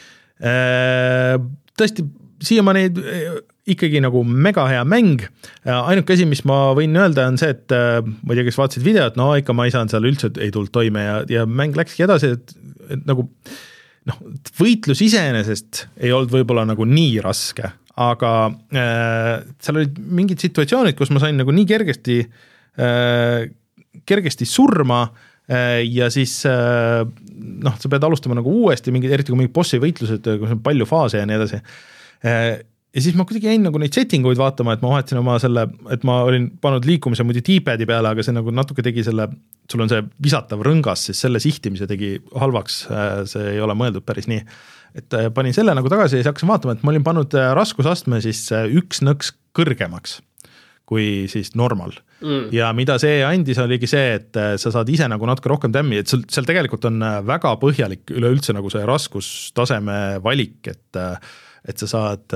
äh, tõesti siiamaani ikkagi nagu mega hea mäng. Ainuke asi, mis ma võin öelda, on see, et äh, ma ei tea, kes vaatasid videot, no ikka ma ei saanud seal üldse ei tulnud toime ja, ja mäng läkski edasi, et, et nagu noh, võitlus iseenesest ei olnud võib-olla nagu nii raske, aga äh, seal olid mingid situatsioonid, kus ma sain nagu nii kergesti, äh, kergesti surma äh, ja siis äh, noh, sa pead alustama nagu uuesti, mingi, eriti kui mingi bossi võitlused, kus on palju faase ja nii edasi. Äh, ja siis ma kuidagi jäin nagu neid settinguid vaatama, et ma vahetasin oma selle, et ma olin pannud liikumise muidu D-padi peale, aga see nagu natuke tegi selle, sul on see visatav rõngas, siis selle sihtimise tegi halvaks, äh, see ei ole mõeldud päris nii. Et panin selle nagu tagasi ja siis hakkasin vaatama, et ma olin pannud raskusastme siis üks nõks kõrgemaks kui siis normal. Mm. Ja mida see andis, oligi see, et sa saad ise nagu natuke rohkem tämmi, et seal tegelikult on väga põhjalik üleüldse nagu see raskustaseme valik, et et sa saad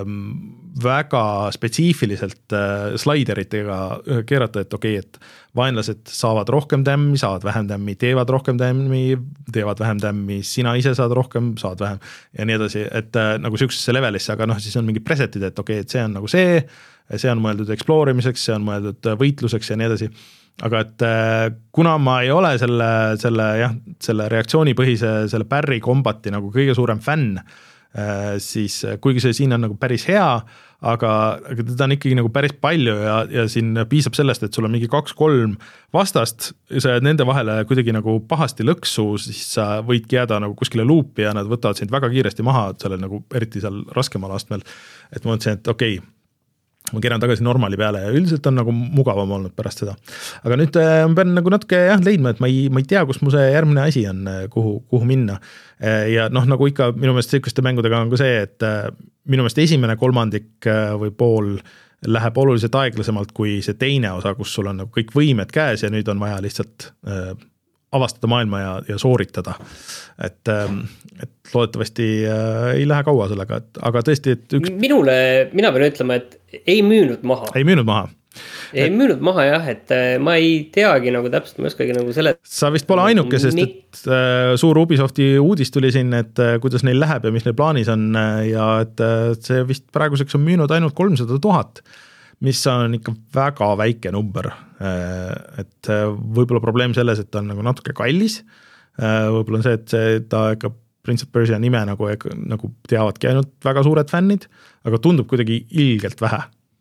väga spetsiifiliselt slaideritega keerata, et okei, et vaenlased saavad rohkem tämmi, saavad vähem tämmi, teevad rohkem tämmi, teevad vähem tämmi, sina ise saad rohkem, saad vähem ja nii edasi, et nagu sükksesse levelisse, aga noh, siis on mingi presetid, et okei, et see on nagu see, see on mõeldud exploorimiseks, see on mõeldud võitluseks ja nii edasi. Aga et kuna ma ei ole selle, selle, jah, selle reaktsioonipõhise, selle Barry Combati nagu kõige suurem fänn, siis kuigi see siin on nagu päris hea, aga, aga teda on ikkagi nagu päris palju ja, ja siin piisab sellest, et sul on mingi kaks-kolm vastast ja sa jääd nende vahele kuidagi nagu pahasti lõksu, siis sa võidki jääda nagu kuskile luupi ja nad võtavad sind väga kiiresti maha, selle nagu eriti seal raskemal astmel, et ma mõtlesin, et okei, ma keeran tagasi normaali peale ja üldiselt on nagu mugavam olnud pärast seda. Aga nüüd ma pean nagu natuke jah, leidma, et ma ei, ma ei tea, kus mu see järgmine asi on, kuhu, kuhu minna. Ja noh, nagu ikka minu meelest selliste mängudega on ka see, et minu meelest esimene kolmandik või pool läheb oluliselt aeglasemalt kui see teine osa, kus sul on nagu kõik võimed käes ja nüüd on vaja lihtsalt avastada maailma ja, ja sooritada. Et, et loodetavasti ei lähe kaua sellega, et, aga tõesti, et üks... Minule, mina pean ütlema, et ei müünud maha. Ei müünud maha. Ei et... müünud maha jah, et ma ei teagi nagu täpselt, ma oskagi nagu selle... Sa vist pole ainuke, sest et äh, suur Ubisofti uudis tuli siin, et äh, kuidas neil läheb ja mis neil plaanis on ja et äh, see vist praeguseks on müünud ainult kolmsada tuhat, mis on ikka väga väike number, et võib-olla probleem selles, et ta on nagu natuke kallis, võib-olla on see, et see, ta ikka Prince of Persia nime nagu, nagu teavadki ainult väga suured fännid, aga tundub kuidagi ilgelt vähe.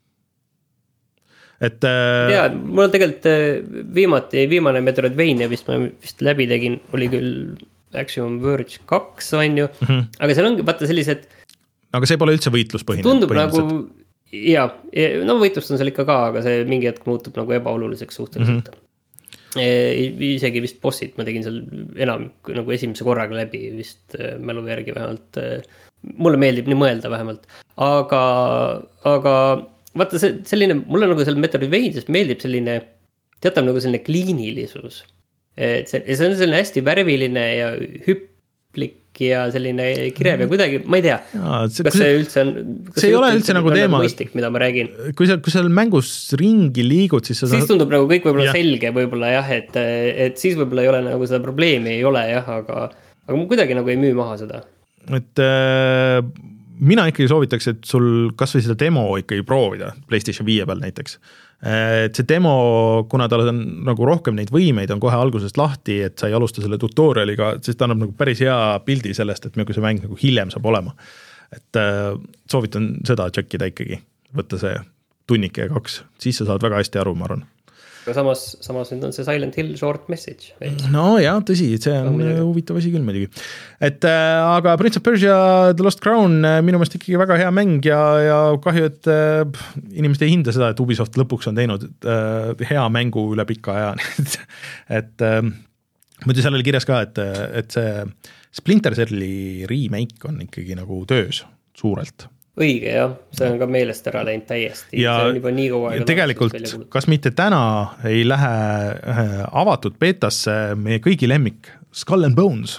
Et jaa, mul on tegelikult viimati, viimane Metroidvania vist ma vist läbi tegin, oli küll Axiom Verge kaks on ju, mm-hmm. aga seal ongi vaata sellised aga see pole üldse võitluspõhine. Tundub nagu ja, no võitlust on seal ikka ka, aga see mingi hetk muutub nagu ebaoluliseks suhteliselt. Mm-hmm. E, isegi vist bossid, ma tegin seal enam nagu esimese korraga läbi vist mälu järgi vähemalt. Mulle meeldib nii mõelda vähemalt. Aga, aga vaata see, selline, mulle nagu seal Metroidvanias meeldib selline, teatav nagu selline kliinilisus. Et see, see on selline hästi värviline ja hüpplik ja selline kirev ja kuidagi, ma ei tea, ja, see, kas see üldse on see ei ole üldse nagu teema, mõistik, mida ma räägin. Kui sa, kui sa mängus ringi liigud, siis sa siis saad... tundub nagu kõik võib-olla ja. Selge võib-olla jah, et, et siis võib-olla ei ole nagu seda probleemi ei ole jah, aga, aga ma kuidagi nagu ei müü maha seda. Et äh, mina ikkagi soovitaks, et sul kas või seda demo ikkagi proovida PlayStation viie peal näiteks. Et see demo, kuna tal on nagu rohkem neid võimeid, on kohe algusest lahti, et sa ei alusta selle tutorialiga, siis ta annab nagu päris hea pildi sellest, et milline see mäng nagu hiljem saab olema. Et äh, soovitan seda tšekkida ikkagi, võtta see tunnike ja kaks, siis sa saad väga hästi aru, ma arvan. Aga samas, samas nüüd on see Silent Hill short message. No jah, tõsi, see on huvitav asi küll muidugi. Et äh, aga Prince of Persia The Lost Crown minu meelest ikkagi väga hea mäng ja, ja kahju, et äh, inimesed ei hinda seda, et Ubisoft lõpuks on teinud äh, hea mängu üle pika aja. et äh, muidu seal oli kirjas ka, et, et see Splinter Celli remake on ikkagi nagu töös suurelt. Õige jah, see on ka meelest ära läinud täiesti. Ja, see on juba nii kaua ja tegelikult, kas mitte täna ei lähe avatud beetasse meie kõigi lemmik Skull and Bones?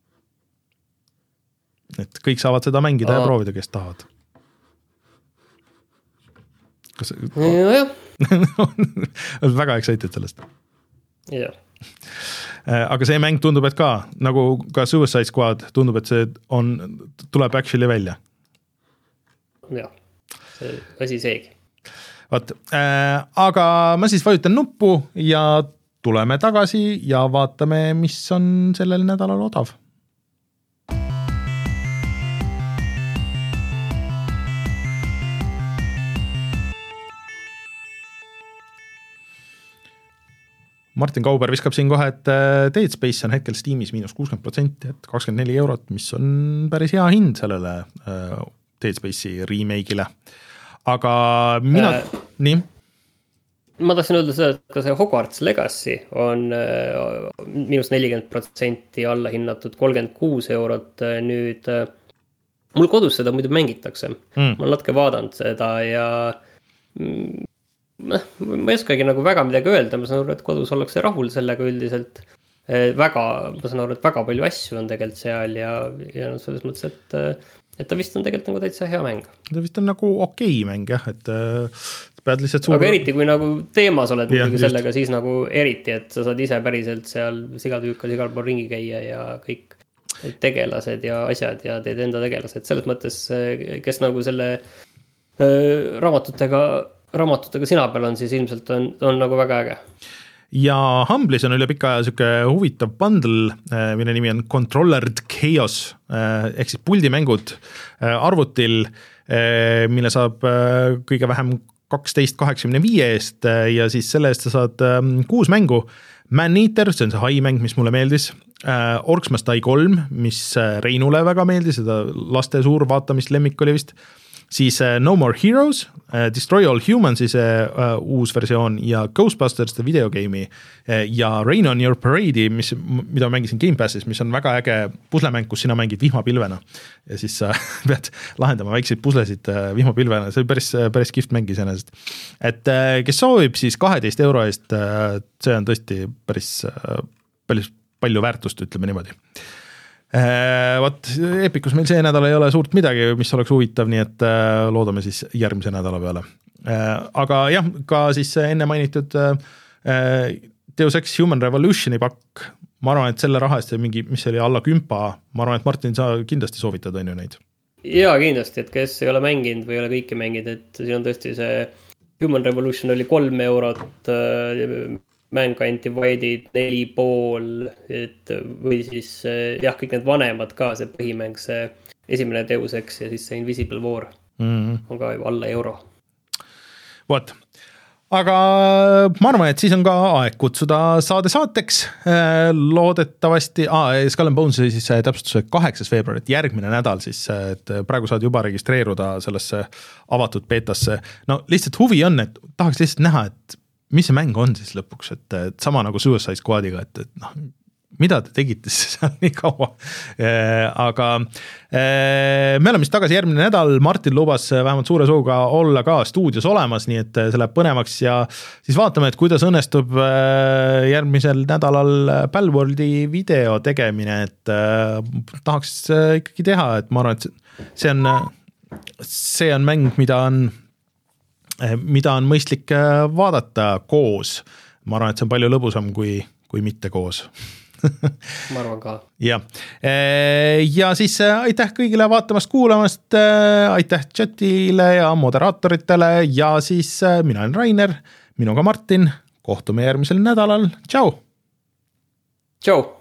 Et kõik saavad seda mängida Aa. ja proovida, kes tahavad. Kas... Ja, jah. väga excited sellest. Jah. Aga see mäng tundub, et ka, nagu ka Suicide Squad, tundub, et see on, tuleb actually välja. Jah, see asi seegi. Vaat, äh, aga ma siis vajutan nuppu ja tuleme tagasi ja vaatame, mis on sellel nädalal odav. Martin Kauber viskab siin kohe, et Dead Space on hetkel Steamis miinus kuuskümmend protsenti, et kakskümmend neli eurot, mis on päris hea hind sellele Dead Space'i remake'ile. Aga mina... Äh, nii? Ma tahtsin öelda seda, et ka see Hogwarts Legacy on miinus nelikümmend protsenti alla hinnatud kolmkümmend kuus eurot nüüd. Mul kodus seda muidu mängitakse. Mm. Ma olen natuke vaadanud seda ja... ma ei oskagi nagu väga midagi öelda, ma saan aru, et kodus ollakse rahul sellega üldiselt. Väga, ma saan aru, et väga palju asju on tegelikult seal ja, ja selles mõttes, et, et ta vist on tegelikult nagu täitsa hea mäng. Ta vist on nagu okei mäng, jah, et pead lihtsalt suur... Aga eriti, kui nagu teemas oled ja, sellega, siis nagu eriti, et sa saad ise päriselt seal sigatüükas igal pool ringi käia ja kõik tegelased ja asjad ja teed enda tegelased. Selles mõttes, kes nagu selle äh, raamatutega raamatutega sina peal on, siis ilmselt on, on nagu väga äge. Ja Humblis on üle pika aja selline huvitav bundle, mille nimi on Controllered Chaos, ehk siis puldimängud arvutil, mille saab kõige vähem kaksteist kaheksakümne viie eest ja siis selle eest sa saad kuus mängu. Man Eater, see on see hai-mäng, mis mulle meeldis. Orcs Must Die kolm, mis Reinule väga meeldis, seda laste suur vaatamist lemmik oli vist. Siis uh, No More Heroes, uh, Destroy All Humans, siis uh, uus versioon ja Ghostbusters, the videogame'i uh, ja Rain on Your Parade'i, mis, mida mängisin Game Passis, mis on väga äge puslemäng, kus sina mängid vihmapilvena ja siis sa uh, pead lahendama väikseid puslesid uh, vihmapilvena, see on päris, päris kihvt mäng iseenesest. Et uh, kes soovib, siis kaheteist euro eest, uh, see on tõesti päris, uh, päris palju väärtust, ütleme niimoodi. Äh, Vat, Epicus meil see nädal ei ole suurt midagi, mis oleks huvitav, nii et äh, loodame siis järgmise nädala peale. Äh, aga jah, ka siis enne mainitud äh, Deus Ex Human Revolutioni pakk, ma arvan, et selle raha eest mingi, mis oli alla kümpa, ma arvan, et Martin, sa kindlasti soovitad on ju neid? Jaa, kindlasti, et kes ei ole mänginud või ei ole kõiki mänginud, et siin on tõesti see Human Revolution oli kolm eurot, äh, Mankind Divided neli pool, et või siis jah, kõik need vanemad ka, see põhimäng, see esimene Deus Ex ja siis see Invisible War mm-hmm. on ka juba alla euro. Vot, aga ma arvan, et siis on ka aeg kutsuda saade saateks, loodetavasti, ah, Skull and Bones siis täpsustus kaheksas veebruar, et järgmine nädal siis, et praegu saad juba registreeruda sellesse avatud beetasse, no lihtsalt huvi on, et tahaks lihtsalt näha, et mis see mäng on siis lõpuks, et, et sama nagu Suicide Squadiga, et, et noh, mida te tegite seal nii kaua. Aga me oleme siis tagasi järgmine nädal, Martin lubas vähemalt suure suuga olla ka stuudios olemas, nii et see läheb põnevaks ja siis vaatame, et kuidas õnnestub järgmisel nädalal Palworldi video tegemine, et tahaks ikkagi teha, et ma arvan, et see on, see on mäng, mida on mida on mõistlik vaadata koos. Ma arvan, et see on palju lõbusam kui, kui mitte koos. Ma arvan ka. Ja. ja siis aitäh kõigile vaatamast, kuulamast, aitäh chatile ja moderaatoritele ja siis mina olen Rainer, minuga Martin, kohtume järgmisel nädalal, tšau! Tšau!